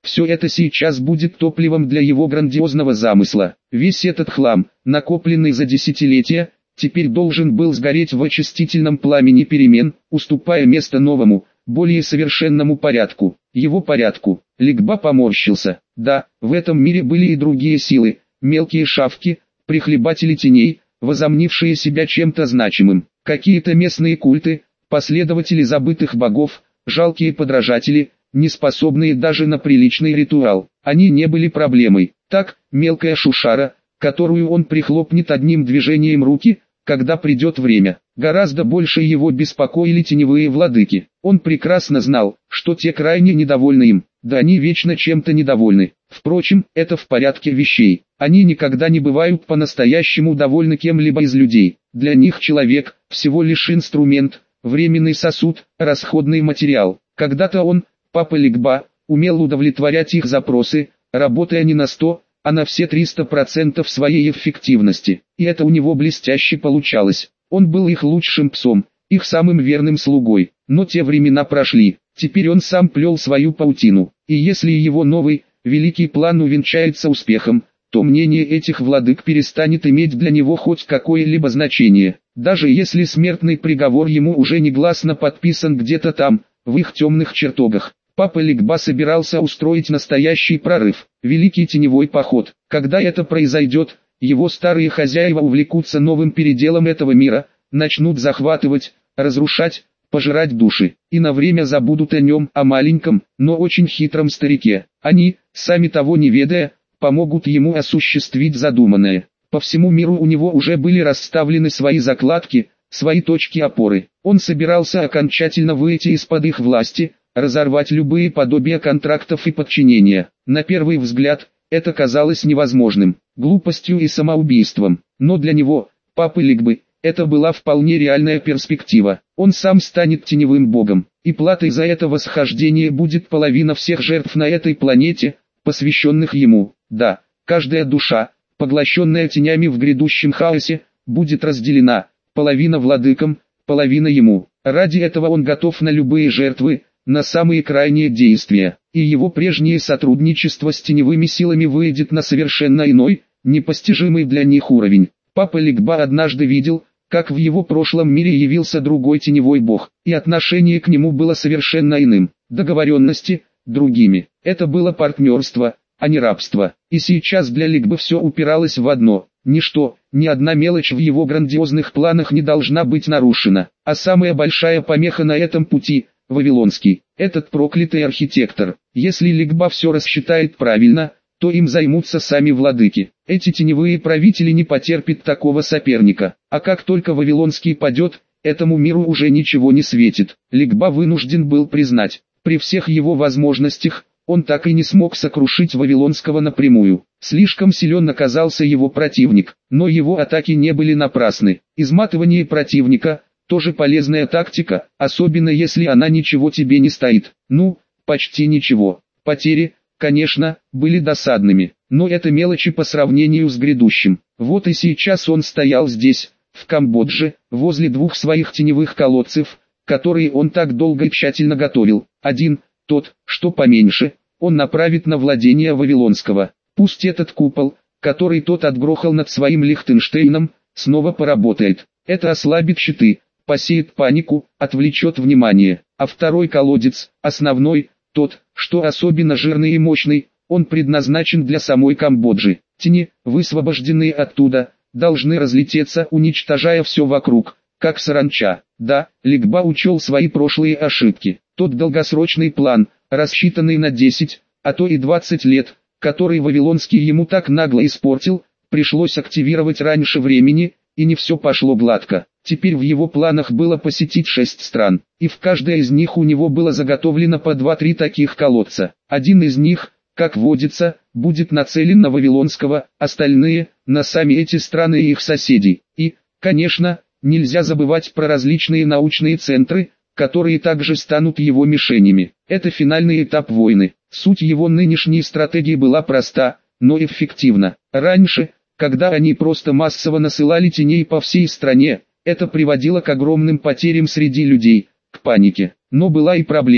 Все это сейчас будет топливом для его грандиозного замысла. Весь этот хлам, накопленный за десятилетия, теперь должен был сгореть в очистительном пламени перемен, уступая место новому, более совершенному порядку. Его порядку. Ликба поморщился. Да, в этом мире были и другие силы, мелкие шавки, прихлебатели теней, возомнившие себя чем-то значимым. Какие-то местные культы, последователи забытых богов, жалкие подражатели, не способные даже на приличный ритуал. Они не были проблемой. Так, мелкая шушара, которую он прихлопнет одним движением руки, когда придет время. Гораздо больше его беспокоили теневые владыки. Он прекрасно знал, что те крайне недовольны им, да они вечно чем-то недовольны. Впрочем, это в порядке вещей. Они никогда не бывают по-настоящему довольны кем-либо из людей. Для них человек – всего лишь инструмент, временный сосуд, расходный материал. Когда-то он, папа Ликба, умел удовлетворять их запросы, работая не на сто, а на все триста процентов своей эффективности. И это у него блестяще получалось. Он был их лучшим псом, их самым верным слугой. Но те времена прошли. Теперь он сам плел свою паутину. И если его новый, великий план увенчается успехом, то мнение этих владык перестанет иметь для него хоть какое-либо значение. Даже если смертный приговор ему уже негласно подписан где-то там, в их темных чертогах. Папа Ликба собирался устроить настоящий прорыв, великий теневой поход. Когда это произойдет, его старые хозяева увлекутся новым переделом этого мира, начнут захватывать, разрушать, пожирать души, и на время забудут о нем, о маленьком, но очень хитром старике. Они, сами того не ведая, помогут ему осуществить задуманное. По всему миру у него уже были расставлены свои закладки, свои точки опоры. Он собирался окончательно выйти из-под их власти, разорвать любые подобия контрактов и подчинения. На первый взгляд, это казалось невозможным, глупостью и самоубийством. Но для него, папы Ликбы, это была вполне реальная перспектива. Он сам станет теневым богом, и платой за это восхождение будет половина всех жертв на этой планете, посвященных ему. Да, каждая душа, поглощенная тенями в грядущем хаосе, будет разделена, половина владыкам, половина ему. Ради этого он готов на любые жертвы, на самые крайние действия, и его прежнее сотрудничество с теневыми силами выйдет на совершенно иной, непостижимый для них уровень. Папа Ликба однажды видел, как в его прошлом мире явился другой теневой бог, и отношение к нему было совершенно иным, договоренности – другими. Это было партнерство, а не рабство. И сейчас для Ликбы все упиралось в одно – ничто, ни одна мелочь в его грандиозных планах не должна быть нарушена, а самая большая помеха на этом пути – Вавилонский, этот проклятый архитектор. Если Ликба все рассчитает правильно, то им займутся сами владыки. Эти теневые правители не потерпят такого соперника. А как только Вавилонский падет, этому миру уже ничего не светит. Ликба вынужден был признать, при всех его возможностях, он так и не смог сокрушить Вавилонского напрямую. Слишком силен оказался его противник, но его атаки не были напрасны. Изматывание противника – тоже полезная тактика, особенно если она ничего тебе не стоит. Ну, почти ничего. Потери, конечно, были досадными, но это мелочи по сравнению с грядущим. Вот и сейчас он стоял здесь, в Камбодже, возле двух своих теневых колодцев, которые он так долго и тщательно готовил. Один, тот, что поменьше, он направит на владение Вавилонского. Пусть этот купол, который тот отгрохал над своим Лихтенштейном, снова поработает. Это ослабит щиты, посеет панику, отвлечет внимание. А второй колодец, основной, тот, что особенно жирный и мощный, он предназначен для самой Камбоджи. Тени, высвобожденные оттуда, должны разлететься, уничтожая все вокруг, как саранча. Да, Ликба учел свои прошлые ошибки. Тот долгосрочный план, рассчитанный на десять, а то и двадцать лет, который Вавилонский ему так нагло испортил, пришлось активировать раньше времени, и не все пошло гладко. Теперь в его планах было посетить шесть стран, и в каждой из них у него было заготовлено по два-три таких колодца. Один из них, как водится, будет нацелен на Вавилонского, остальные – на сами эти страны и их соседей. И, конечно, нельзя забывать про различные научные центры, которые также станут его мишенями. Это финальный этап войны. Суть его нынешней стратегии была проста, но эффективна. Раньше, когда они просто массово насылали теней по всей стране, это приводило к огромным потерям среди людей, к панике. Но была и проблема.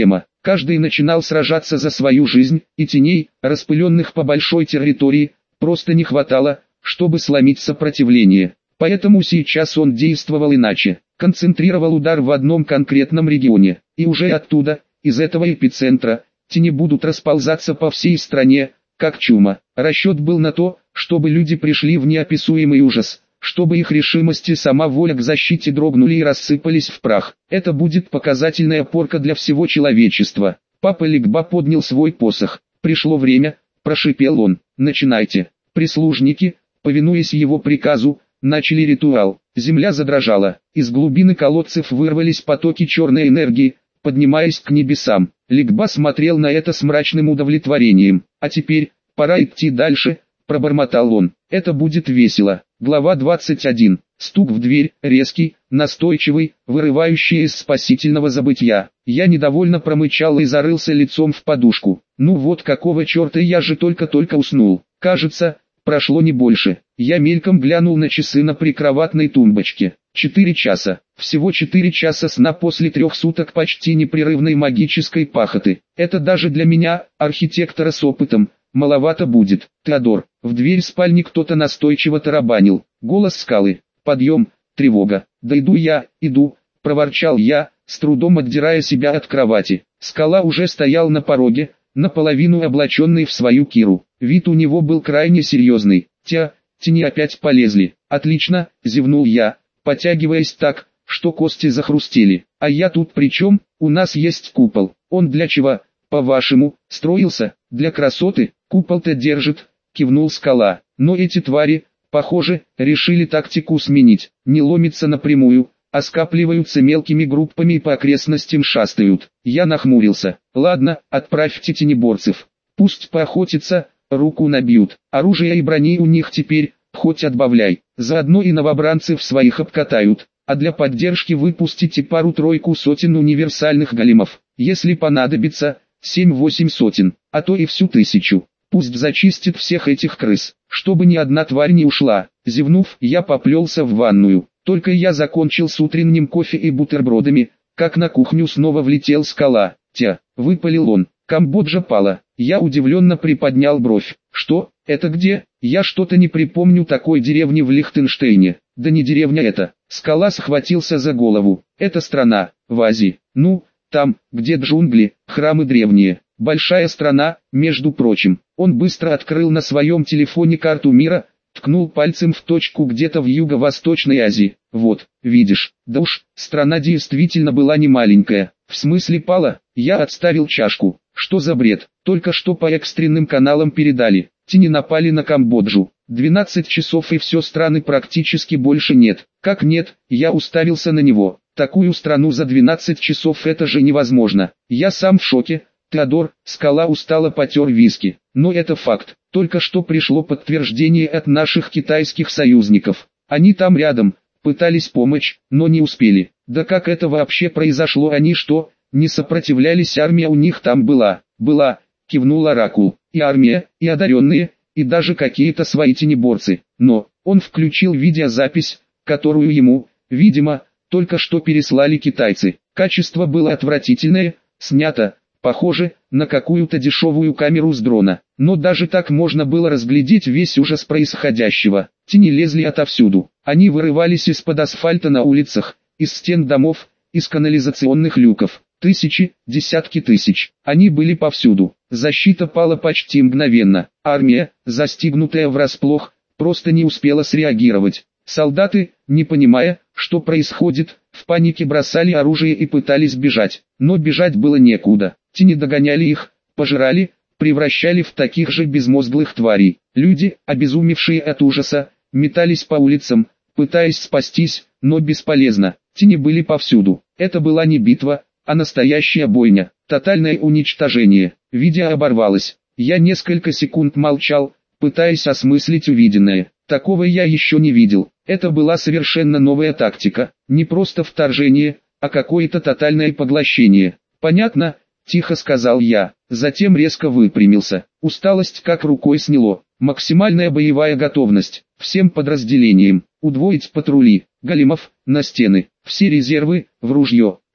Каждый начинал сражаться за свою жизнь, и теней, распыленных по большой территории, просто не хватало, чтобы сломить сопротивление. Поэтому сейчас он действовал иначе, концентрировал удар в одном конкретном регионе, и уже оттуда, из этого эпицентра, тени будут расползаться по всей стране, как чума. Расчет был на то, чтобы люди пришли в неописуемый ужас, чтобы их решимость и сама воля к защите дрогнули и рассыпались в прах. Это будет показательная порка для всего человечества. Папа Лигба поднял свой посох. Пришло время, прошипел он. Начинайте. Прислужники, повинуясь его приказу, начали ритуал. Земля задрожала. Из глубины колодцев вырвались потоки черной энергии, поднимаясь к небесам. Лигба смотрел на это с мрачным удовлетворением. А теперь, пора идти дальше, пробормотал он. Это будет весело. Глава двадцать один. Стук в дверь, резкий, настойчивый, вырывающий из спасительного забытья. Я недовольно промычал и зарылся лицом в подушку. Ну вот какого черта, я же только-только уснул. Кажется, прошло не больше. Я мельком глянул на часы на прикроватной тумбочке. Четыре часа. Всего четыре часа сна после трех суток почти непрерывной магической пахоты. Это даже для меня, архитектора с опытом, маловато будет. Теодор. В дверь спальни кто-то настойчиво тарабанил. Голос Скалы. Подъем, тревога. Да иду я, иду, проворчал я, с трудом отдирая себя от кровати. Скала уже стоял на пороге, наполовину облаченный в свою киру. Вид у него был крайне серьезный. Тя, тени опять полезли. Отлично, зевнул я, потягиваясь так, что кости захрустели. А я тут при чем? У нас есть купол. Он для чего, по-вашему, строился? Для красоты? Купол-то держит, кивнул Скала. Но эти твари, похоже, решили тактику сменить. Не ломятся напрямую, а скапливаются мелкими группами и по окрестностям шастают. Я нахмурился. Ладно, отправьте тенеборцев. Пусть поохотятся, руку набьют. Оружия и брони у них теперь, хоть отбавляй. Заодно и новобранцев своих обкатают. А для поддержки выпустите пару-тройку сотен универсальных големов. Если понадобится, семь-восемь сотен, а то и всю тысячу. Пусть зачистит всех этих крыс, чтобы ни одна тварь не ушла. Зевнув, я поплелся в ванную. Только я закончил с утренним кофе и бутербродами, как на кухню снова влетел Скала. Тя, выпалил он, Камбоджа пала. Я удивленно приподнял бровь. Что, это где? Я что-то не припомню такой деревни в Лихтенштейне. Да не деревня это. Скала схватился за голову. Это страна, в Азии. Ну, там, где джунгли, храмы древние. Большая страна, между прочим. Он быстро открыл на своем телефоне карту мира, ткнул пальцем в точку где-то в Юго-Восточной Азии. Вот, видишь, да уж, страна действительно была не маленькая. В смысле пала? Я отставил чашку. Что за бред? Только что по экстренным каналам передали. Тени напали на Камбоджу. двенадцать часов и все, страны практически больше нет. Как нет? Я уставился на него. Такую страну за двенадцать часов, это же невозможно. Я сам в шоке. Теодор, Скала устало потер виски. Но это факт. Только что пришло подтверждение от наших китайских союзников. Они там рядом, пытались помочь, но не успели. Да как это вообще произошло? Они что, не сопротивлялись? Армия у них там была. Была, кивнул Оракул. И армия, и одаренные, и даже какие-то свои тенеборцы. Но, он включил видеозапись, которую ему, видимо, только что переслали китайцы. Качество было отвратительное, снято, похоже, на какую-то дешевую камеру с дрона. Но даже так можно было разглядеть весь ужас происходящего. Тени лезли отовсюду. Они вырывались из-под асфальта на улицах, из стен домов, из канализационных люков. Тысячи, десятки тысяч. Они были повсюду. Защита пала почти мгновенно. Армия, застигнутая врасплох, просто не успела среагировать. Солдаты, не понимая, что происходит, в панике бросали оружие и пытались бежать. Но бежать было некуда. Тени догоняли их, пожирали, превращали в таких же безмозглых тварей. Люди, обезумевшие от ужаса, метались по улицам, пытаясь спастись, но бесполезно. Тени были повсюду. Это была не битва, а настоящая бойня. Тотальное уничтожение. Видео оборвалось. Я несколько секунд молчал, пытаясь осмыслить увиденное. Такого я еще не видел. Это была совершенно новая тактика. Не просто вторжение, а какое-то тотальное поглощение. «Понятно», — тихо сказал я. Затем резко выпрямился. Усталость как рукой сняло. Максимальная боевая готовность. Всем подразделениям. Удвоить патрули. Големов, на стены. Все резервы, в ружье.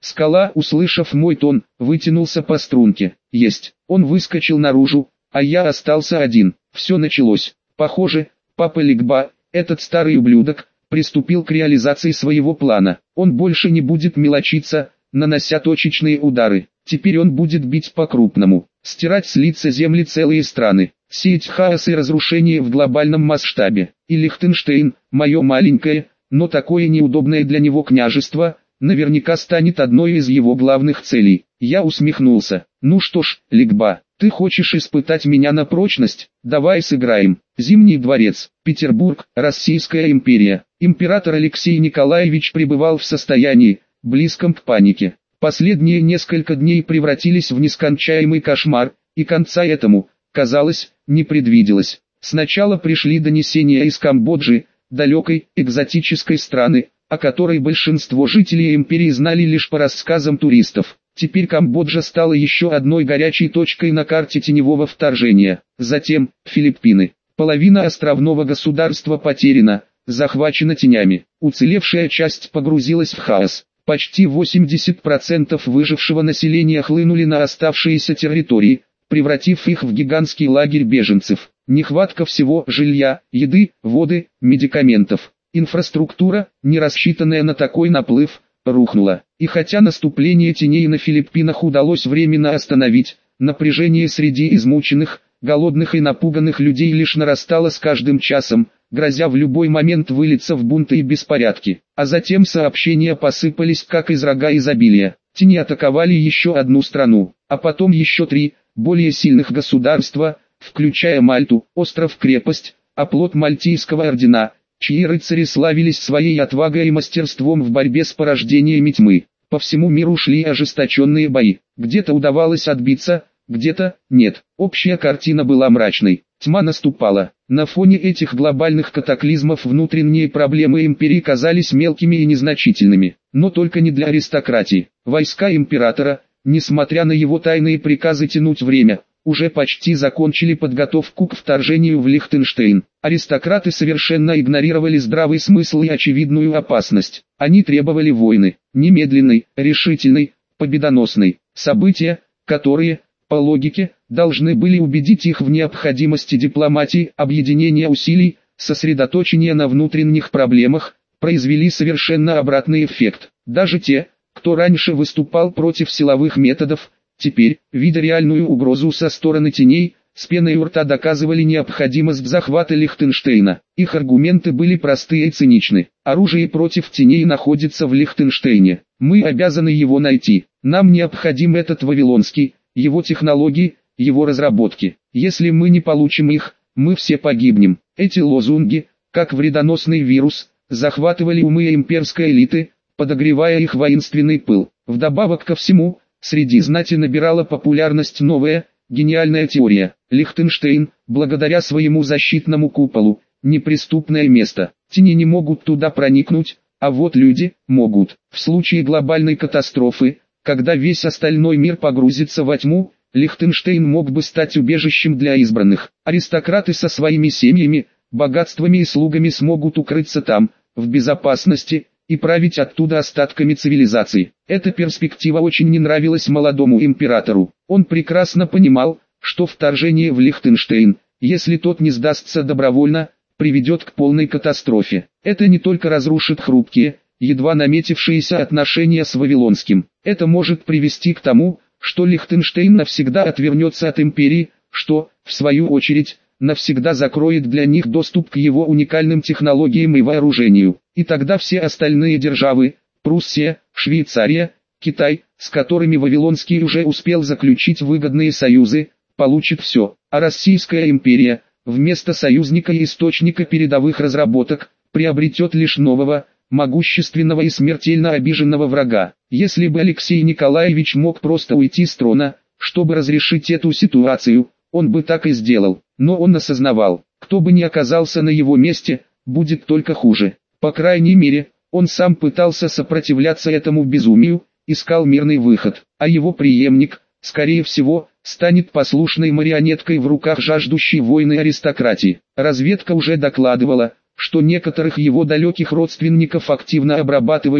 Скала, услышав мой тон, вытянулся по струнке. Есть. Он выскочил наружу, а я остался один. Все началось. Похоже, папа Ликба, этот старый ублюдок, приступил к реализации своего плана. Он больше не будет мелочиться, нанося точечные удары. Теперь он будет бить по-крупному, стирать с лица земли целые страны, сеять хаос и разрушение в глобальном масштабе. И Лихтенштейн, мое маленькое, но такое неудобное для него княжество, наверняка станет одной из его главных целей. Я усмехнулся. Ну что ж, Ликба, ты хочешь испытать меня на прочность? Давай сыграем. Зимний дворец, Петербург, Российская империя. Император Алексей Николаевич пребывал в состоянии, близком к панике. Последние несколько дней превратились в нескончаемый кошмар, и конца этому, казалось, не предвиделось. Сначала пришли донесения из Камбоджи, далекой, экзотической страны, о которой большинство жителей империи знали лишь по рассказам туристов. Теперь Камбоджа стала еще одной горячей точкой на карте теневого вторжения. Затем, Филиппины. Половина островного государства потеряна, захвачена тенями. Уцелевшая часть погрузилась в хаос. Почти восемьдесят процентов выжившего населения хлынули на оставшиеся территории, превратив их в гигантский лагерь беженцев. Нехватка всего: жилья, еды, воды, медикаментов. Инфраструктура, не рассчитанная на такой наплыв, рухнула. И хотя наступление теней на Филиппинах удалось временно остановить, напряжение среди измученных, голодных и напуганных людей лишь нарастало с каждым часом, грозя в любой момент вылиться в бунты и беспорядки. А затем сообщения посыпались как из рога изобилия. Тени атаковали еще одну страну, а потом еще три, более сильных государства, включая Мальту, остров-крепость, оплот Мальтийского ордена, чьи рыцари славились своей отвагой и мастерством в борьбе с порождениями тьмы. По всему миру шли ожесточенные бои. Где-то удавалось отбиться, где-то нет. Общая картина была мрачной. Тьма наступала. На фоне этих глобальных катаклизмов внутренние проблемы империи казались мелкими и незначительными. Но только не для аристократии. Войска императора, несмотря на его тайные приказы тянуть время, уже почти закончили подготовку к вторжению в Лихтенштейн. Аристократы совершенно игнорировали здравый смысл и очевидную опасность. Они требовали войны, немедленной, решительной, победоносной. События, которые, по логике, должны были убедить их в необходимости дипломатии, объединения усилий, сосредоточения на внутренних проблемах, произвели совершенно обратный эффект. Даже те, кто раньше выступал против силовых методов, теперь, видя реальную угрозу со стороны теней, с пеной у рта доказывали необходимость захвата Лихтенштейна. Их аргументы были просты и циничны. Оружие против теней находится в Лихтенштейне. Мы обязаны его найти. Нам необходим этот вавилонский, его технологии, его разработки. Если мы не получим их, мы все погибнем. Эти лозунги, как вредоносный вирус, захватывали умы имперской элиты, подогревая их воинственный пыл. Вдобавок ко всему, среди знати набирала популярность новая, гениальная теория. Лихтенштейн, благодаря своему защитному куполу, неприступное место. Тени не могут туда проникнуть, а вот люди могут. В случае глобальной катастрофы, когда весь остальной мир погрузится во тьму, Лихтенштейн мог бы стать убежищем для избранных. Аристократы со своими семьями, богатствами и слугами смогут укрыться там, в безопасности, и править оттуда остатками цивилизации. Эта перспектива очень не нравилась молодому императору. Он прекрасно понимал, что вторжение в Лихтенштейн, если тот не сдастся добровольно, приведет к полной катастрофе. Это не только разрушит хрупкие, едва наметившиеся отношения с Вавилонским. Это может привести к тому, что Лихтенштейн навсегда отвернется от империи, что, в свою очередь, навсегда закроет для них доступ к его уникальным технологиям и вооружению. И тогда все остальные державы, Пруссия, Швейцария, Китай, с которыми Вавилонский уже успел заключить выгодные союзы, получит все. А Российская империя, вместо союзника и источника передовых разработок, приобретет лишь нового, могущественного и смертельно обиженного врага. Если бы Алексей Николаевич мог просто уйти с трона, чтобы разрешить эту ситуацию, он бы так и сделал. Но он осознавал, кто бы ни оказался на его месте, будет только хуже. По крайней мере, он сам пытался сопротивляться этому безумию, искал мирный выход, а его преемник, скорее всего, станет послушной марионеткой в руках жаждущей войны аристократии. Разведка уже докладывала, что некоторых его далеких родственников активно обрабатывают,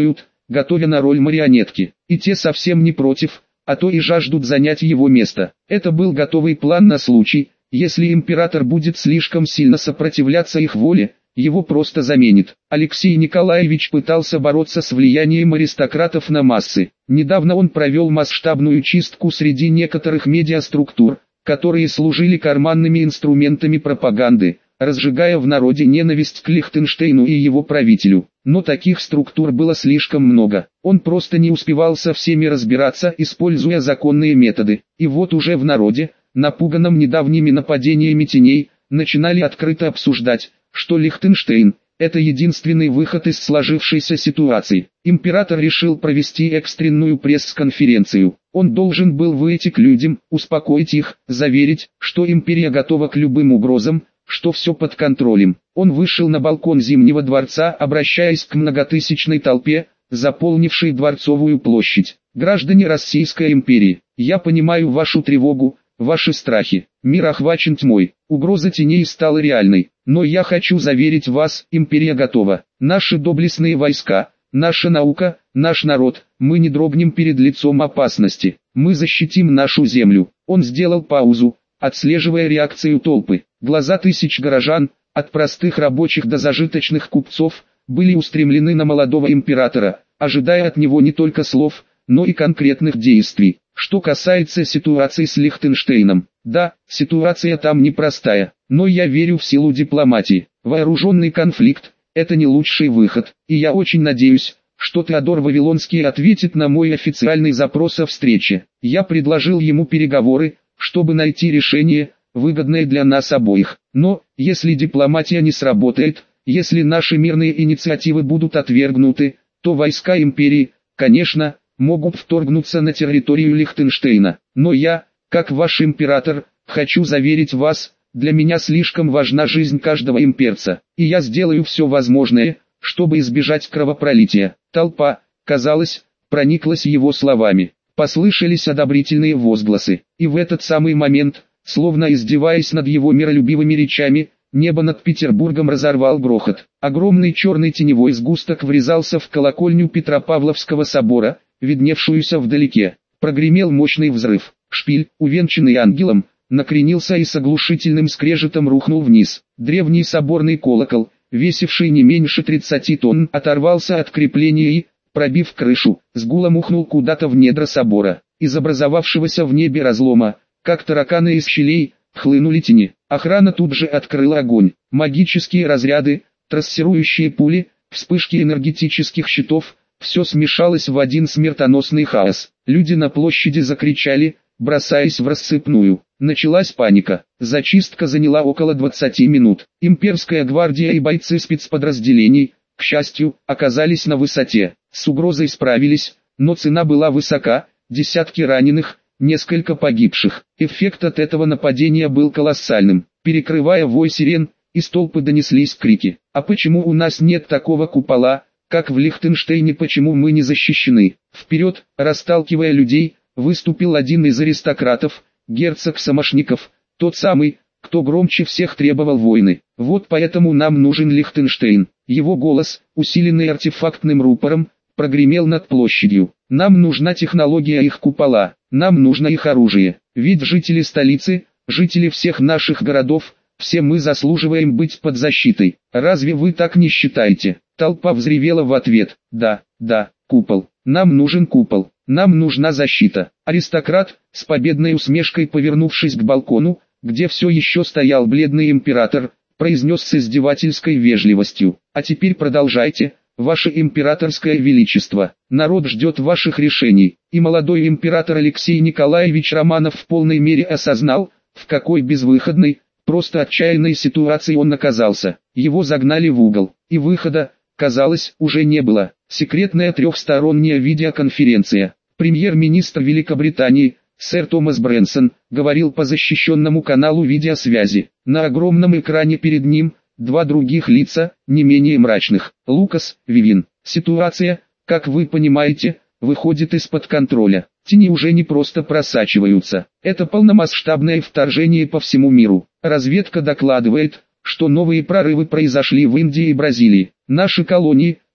готовя на роль марионетки. И те совсем не против, а то и жаждут занять его место. Это был готовый план на случай, если император будет слишком сильно сопротивляться их воле, его просто заменит. Алексей Николаевич пытался бороться с влиянием аристократов на массы. Недавно он провел масштабную чистку среди некоторых медиаструктур, которые служили карманными инструментами пропаганды, разжигая в народе ненависть к Лихтенштейну и его правителю. Но таких структур было слишком много. Он просто не успевал со всеми разбираться, используя законные методы. И вот уже в народе, напуганном недавними нападениями теней, начинали открыто обсуждать, что Лихтенштейн – это единственный выход из сложившейся ситуации. Император решил провести экстренную пресс-конференцию. Он должен был выйти к людям, успокоить их, заверить, что империя готова к любым угрозам, что все под контролем. Он вышел на балкон Зимнего дворца, обращаясь к многотысячной толпе, заполнившей Дворцовую площадь. «Граждане Российской империи, я понимаю вашу тревогу, ваши страхи. Мир охвачен тьмой, угроза теней стала реальной. Но я хочу заверить вас, империя готова. Наши доблестные войска, наша наука, наш народ, мы не дрогнем перед лицом опасности. Мы защитим нашу землю». Он сделал паузу, отслеживая реакцию толпы. Глаза тысяч горожан, от простых рабочих до зажиточных купцов, были устремлены на молодого императора, ожидая от него не только слов, но и конкретных действий. Что касается ситуации с Лихтенштейном, да, ситуация там непростая, но я верю в силу дипломатии. Вооруженный конфликт – это не лучший выход, и я очень надеюсь, что Теодор Вавилонский ответит на мой официальный запрос о встрече. Я предложил ему переговоры, чтобы найти решение, выгодное для нас обоих. Но, если дипломатия не сработает, если наши мирные инициативы будут отвергнуты, то войска империи, конечно, могут вторгнуться на территорию Лихтенштейна. Но я, как ваш император, хочу заверить вас, для меня слишком важна жизнь каждого имперца, и я сделаю все возможное, чтобы избежать кровопролития. Толпа, казалось, прониклась его словами. Послышались одобрительные возгласы, и в этот самый момент, словно издеваясь над его миролюбивыми речами, небо над Петербургом разорвал грохот. Огромный черный теневой сгусток врезался в колокольню Петропавловского собора, видневшуюся вдалеке. Прогремел мощный взрыв. Шпиль, увенчанный ангелом, накренился и с оглушительным скрежетом рухнул вниз. Древний соборный колокол, весивший не меньше тридцати тонн, оторвался от крепления и, пробив крышу, с гулом ухнул куда-то в недра собора. Из образовавшегося в небе разлома, как тараканы из щелей, хлынули тени. Охрана тут же открыла огонь. Магические разряды, трассирующие пули, вспышки энергетических щитов – все смешалось в один смертоносный хаос. Люди на площади закричали, бросаясь в рассыпную. Началась паника. Зачистка заняла около двадцати минут. Имперская гвардия и бойцы спецподразделений, к счастью, оказались на высоте. С угрозой справились, но цена была высока, десятки раненых, несколько погибших. Эффект от этого нападения был колоссальным. Перекрывая вой сирен, из толпы донеслись крики. «А почему у нас нет такого купола, как в Лихтенштейне, почему мы не защищены?» Вперед, расталкивая людей, выступил один из аристократов, герцог Самошников, тот самый, кто громче всех требовал войны. «Вот поэтому нам нужен Лихтенштейн». Его голос, усиленный артефактным рупором, прогремел над площадью. «Нам нужна технология их купола, нам нужно их оружие. Ведь жители столицы, жители всех наших городов, все мы заслуживаем быть под защитой. Разве вы так не считаете?» Толпа взревела в ответ: «Да, да, купол. Нам нужен купол. Нам нужна защита». Аристократ, с победной усмешкой повернувшись к балкону, где все еще стоял бледный император, произнес с издевательской вежливостью: «А теперь продолжайте, ваше императорское величество. Народ ждет ваших решений». И молодой император Алексей Николаевич Романов в полной мере осознал, в какой безвыходной, просто отчаянной ситуации он оказался. Его загнали в угол, и выхода, казалось, уже не было. Секретная трехсторонняя видеоконференция. Премьер-министр Великобритании, сэр Томас Брэнсон, говорил по защищенному каналу видеосвязи. На огромном экране перед ним два других лица, не менее мрачных. Лукас, Вивин. Ситуация, как вы понимаете, выходит из-под контроля. Тени уже не просто просачиваются. Это полномасштабное вторжение по всему миру. Разведка докладывает, что новые прорывы произошли в Индии и Бразилии. Наши колонии,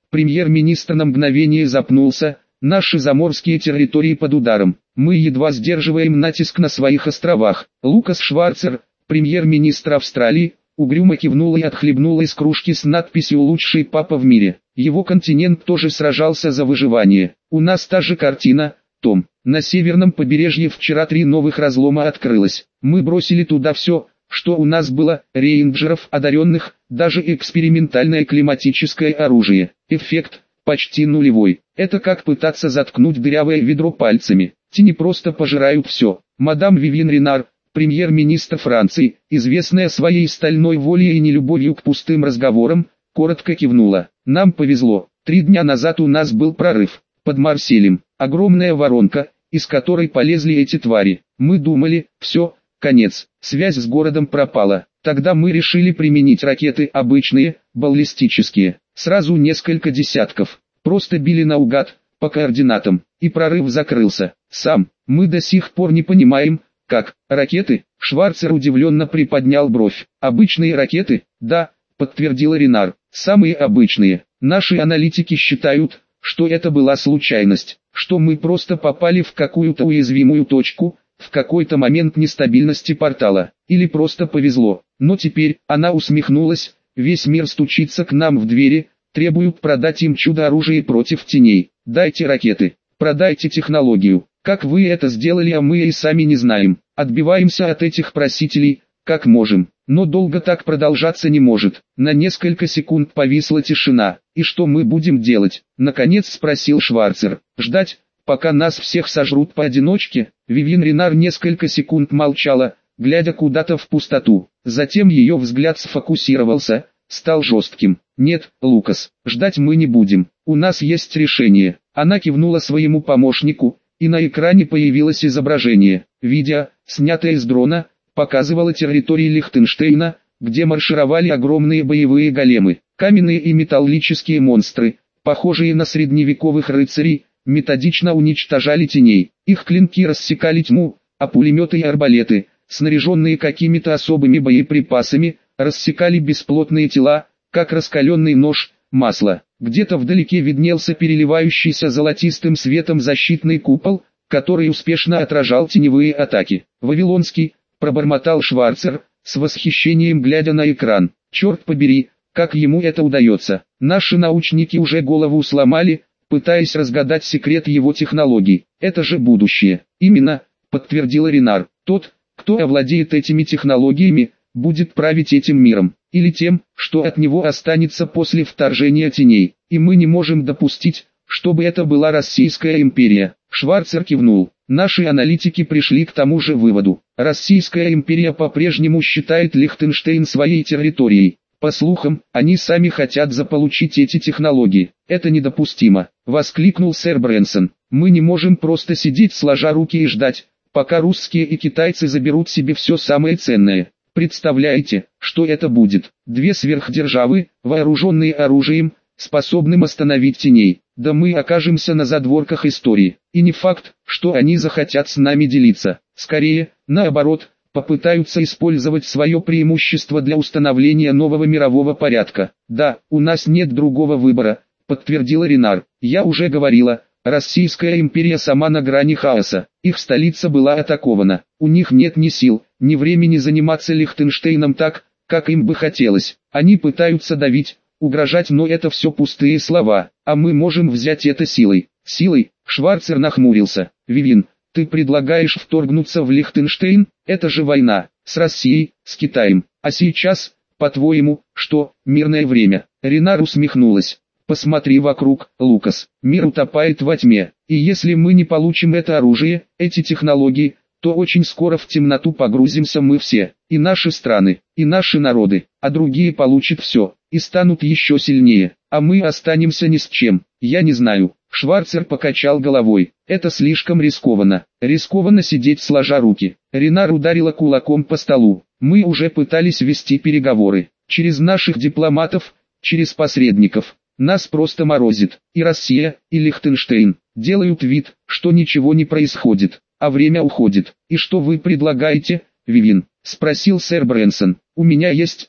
Премьер-министр на мгновение запнулся. Наши заморские территории под ударом. Мы едва сдерживаем натиск на своих островах. Лукас Шварцер, премьер-министр Австралии, угрюмо кивнул и отхлебнул из кружки с надписью «Лучший папа в мире». Его континент тоже сражался за выживание. У нас та же картина, Том. На северном побережье вчера три новых разлома открылось. Мы бросили туда все, что у нас было, рейнджеров, одаренных, даже экспериментальное климатическое оружие. Эффект почти нулевой. Это как пытаться заткнуть дырявое ведро пальцами. Тени просто пожирают все. Мадам Вивьен Ренар, премьер-министр Франции, известная своей стальной волей и нелюбовью к пустым разговорам, коротко кивнула. Нам повезло. Три дня назад у нас был прорыв. Под Марселем. Огромная воронка, из которой полезли эти твари. Мы думали, все, конец. Связь с городом пропала. Тогда мы решили применить ракеты обычные, баллистические. Сразу несколько десятков. Просто били наугад, по координатам. И прорыв закрылся. Сам, мы до сих пор не понимаем, как. Ракеты? Шварцер удивленно приподнял бровь. Обычные ракеты? Да, подтвердила Ренар. Самые обычные. Наши аналитики считают, что это была случайность. Что мы просто попали в какую-то уязвимую точку, в какой-то момент нестабильности портала. Или просто повезло. Но теперь, она усмехнулась, весь мир стучится к нам в двери, требуют продать им чудо-оружие против теней. Дайте ракеты, продайте технологию. Как вы это сделали, а мы и сами не знаем. Отбиваемся от этих просителей, как можем. Но долго так продолжаться не может. На несколько секунд повисла тишина. И что мы будем делать? Наконец спросил Шварцер. Ждать, пока нас всех сожрут поодиночке? Вивьен Ренар несколько секунд молчала, глядя куда-то в пустоту. Затем ее взгляд сфокусировался, стал жестким. Нет, Лукас, ждать мы не будем. У нас есть решение. Она кивнула своему помощнику, и на экране появилось изображение. Видео, снятое с дрона, показывало территории Лихтенштейна, где маршировали огромные боевые големы. Каменные и металлические монстры, похожие на средневековых рыцарей, методично уничтожали теней. Их клинки рассекали тьму, а пулеметы и арбалеты, снаряженные какими-то особыми боеприпасами, рассекали бесплотные тела, как раскаленный нож, масло. Где-то вдалеке виднелся переливающийся золотистым светом защитный купол, который успешно отражал теневые атаки. «Вавилонский», — пробормотал Шварцер, с восхищением глядя на экран. «Черт побери, как ему это удается. Наши научники уже голову сломали, пытаясь разгадать секрет его технологий. Это же будущее». «Именно», — подтвердила Ренар. «Тот, кто овладеет этими технологиями, будет править этим миром, или тем, что от него останется после вторжения теней. И мы не можем допустить, чтобы это была Российская империя». Шварцер кивнул. Наши аналитики пришли к тому же выводу. Российская империя по-прежнему считает Лихтенштейн своей территорией. По слухам, они сами хотят заполучить эти технологии. Это недопустимо, воскликнул сэр Брэнсон. Мы не можем просто сидеть сложа руки и ждать, пока русские и китайцы заберут себе все самое ценное. Представляете, что это будет? Две сверхдержавы, вооруженные оружием, способным остановить теней. Да мы окажемся на задворках истории. И не факт, что они захотят с нами делиться. Скорее, наоборот, попытаются использовать свое преимущество для установления нового мирового порядка. Да, у нас нет другого выбора, подтвердила Ренар. Я уже говорила, Российская империя сама на грани хаоса. Их столица была атакована. У них нет ни сил, ни времени заниматься Лихтенштейном так, как им бы хотелось. Они пытаются давить, угрожать, но это все пустые слова, а мы можем взять это силой. Силой? Шварцер нахмурился. Вивин, ты предлагаешь вторгнуться в Лихтенштейн? Это же война, с Россией, с Китаем. А сейчас, по-твоему, что, мирное время? Ренар усмехнулась. Посмотри вокруг, Лукас, мир утопает во тьме, и если мы не получим это оружие, эти технологии, то очень скоро в темноту погрузимся мы все, и наши страны, и наши народы, а другие получат все, и станут еще сильнее, а мы останемся ни с чем. Я не знаю. Шварцер покачал головой. Это слишком рискованно. Рискованно сидеть сложа руки. Ренар ударила кулаком по столу. Мы уже пытались вести переговоры. Через наших дипломатов, через посредников. Нас просто морозит. И Россия, и Лихтенштейн делают вид, что ничего не происходит, а время уходит. И что вы предлагаете, Вивин? Спросил сэр Брэнсон. У меня есть план.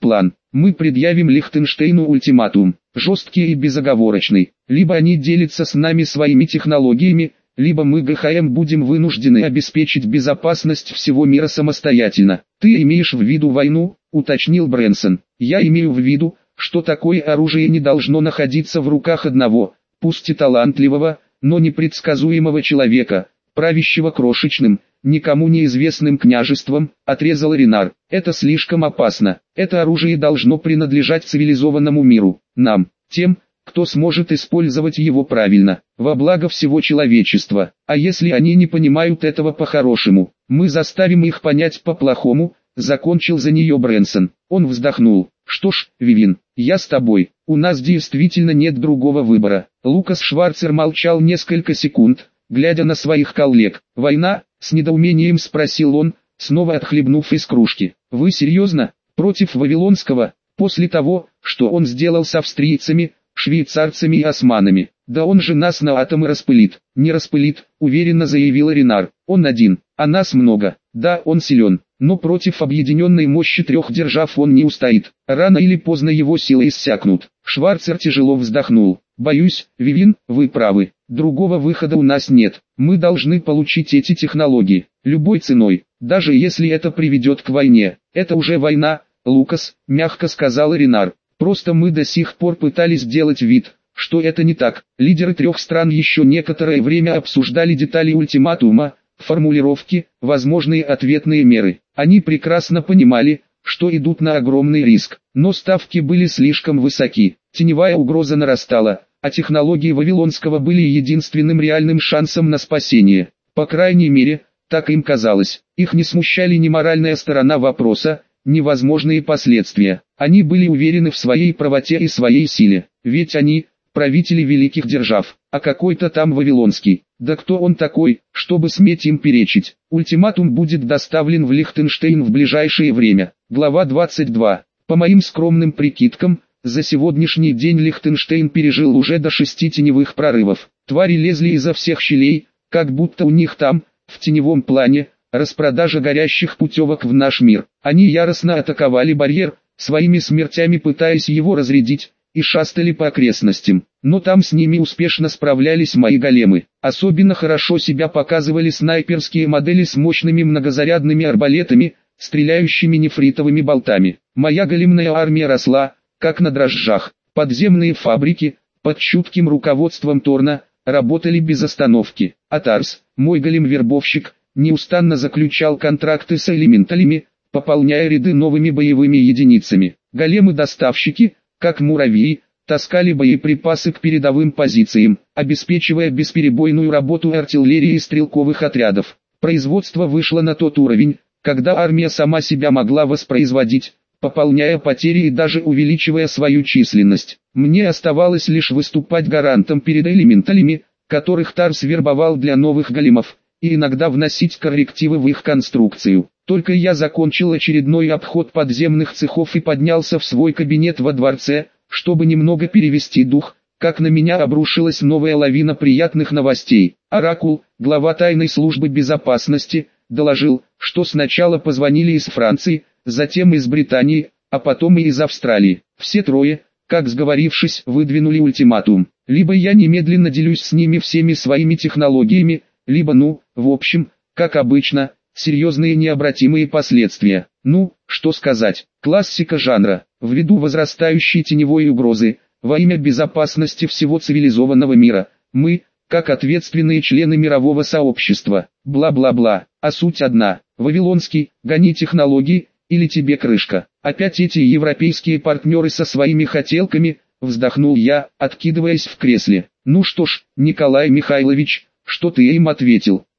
Мы предъявим Лихтенштейну ультиматум, жесткий и безоговорочный. Либо они делятся с нами своими технологиями, либо мы ГХМ будем вынуждены обеспечить безопасность всего мира самостоятельно. Ты имеешь в виду войну, уточнил Брэнсон. Я имею в виду, что такое оружие не должно находиться в руках одного, пусть и талантливого, но непредсказуемого человека, правящего крошечным, никому неизвестным княжеством, отрезал Ренар. Это слишком опасно. Это оружие должно принадлежать цивилизованному миру, нам, тем, кто сможет использовать его правильно, во благо всего человечества. А если они не понимают этого по-хорошему, мы заставим их понять по-плохому, закончил за нее Брэнсон. Он вздохнул. Что ж, Вивин, я с тобой, у нас действительно нет другого выбора. Лукас Шварцер молчал несколько секунд, глядя на своих коллег. «Война?» — с недоумением спросил он, снова отхлебнув из кружки. «Вы серьезно? Против Вавилонского? После того, что он сделал с австрийцами, швейцарцами и османами? Да он же нас на атомы распылит». «Не распылит», — уверенно заявил Ренар. «Он один, а нас много. Да, он силен, но против объединенной мощи трех держав он не устоит. Рано или поздно его силы иссякнут». Шварцер тяжело вздохнул. «Боюсь, Вивин, вы правы. Другого выхода у нас нет. Мы должны получить эти технологии, любой ценой, даже если это приведет к войне». «Это уже война, Лукас», — мягко сказал Ренар. «Просто мы до сих пор пытались сделать вид, что это не так». Лидеры трех стран еще некоторое время обсуждали детали ультиматума, формулировки, возможные ответные меры. Они прекрасно понимали, что идут на огромный риск, но ставки были слишком высоки. Теневая угроза нарастала, а технологии Вавилонского были единственным реальным шансом на спасение. По крайней мере, так им казалось. Их не смущали ни моральная сторона вопроса, ни возможные последствия. Они были уверены в своей правоте и своей силе. Ведь они – правители великих держав, а какой-то там Вавилонский. Да кто он такой, чтобы сметь им перечить? Ультиматум будет доставлен в Лихтенштейн в ближайшее время. Глава двадцать два. По моим скромным прикидкам, за сегодняшний день Лихтенштейн пережил уже до шести теневых прорывов. Твари лезли изо всех щелей, как будто у них там, в теневом плане, распродажа горящих путевок в наш мир. Они яростно атаковали барьер, своими смертями пытаясь его разрядить, и шастали по окрестностям. Но там с ними успешно справлялись мои големы. Особенно хорошо себя показывали снайперские модели с мощными многозарядными арбалетами, стреляющими нефритовыми болтами. Моя големная армия росла, как на дрожжах. Подземные фабрики, под чутким руководством Торна, работали без остановки. А Тарс, мой голем-вербовщик, неустанно заключал контракты с элементалями, пополняя ряды новыми боевыми единицами. Големы-доставщики, как муравьи, таскали боеприпасы к передовым позициям, обеспечивая бесперебойную работу артиллерии и стрелковых отрядов. Производство вышло на тот уровень, когда армия сама себя могла воспроизводить, пополняя потери и даже увеличивая свою численность. Мне оставалось лишь выступать гарантом перед элементалями, которых Тарс вербовал для новых големов, и иногда вносить коррективы в их конструкцию. Только я закончил очередной обход подземных цехов и поднялся в свой кабинет во дворце, чтобы немного перевести дух, как на меня обрушилась новая лавина приятных новостей. Оракул, глава тайной службы безопасности, доложил, что сначала позвонили из Франции, затем из Британии, а потом и из Австралии. Все трое, как сговорившись, выдвинули ультиматум. Либо я немедленно делюсь с ними всеми своими технологиями, либо, ну, в общем, как обычно, серьезные необратимые последствия. Ну, что сказать, классика жанра. Ввиду возрастающей теневой угрозы, во имя безопасности всего цивилизованного мира, мы, как ответственные члены мирового сообщества, бла-бла-бла, а суть одна: Вавилонский, гони технологии, или тебе крышка. Опять эти европейские партнеры со своими хотелками, вздохнул я, откидываясь в кресле. Ну что ж, Николай Михайлович, что ты им ответил?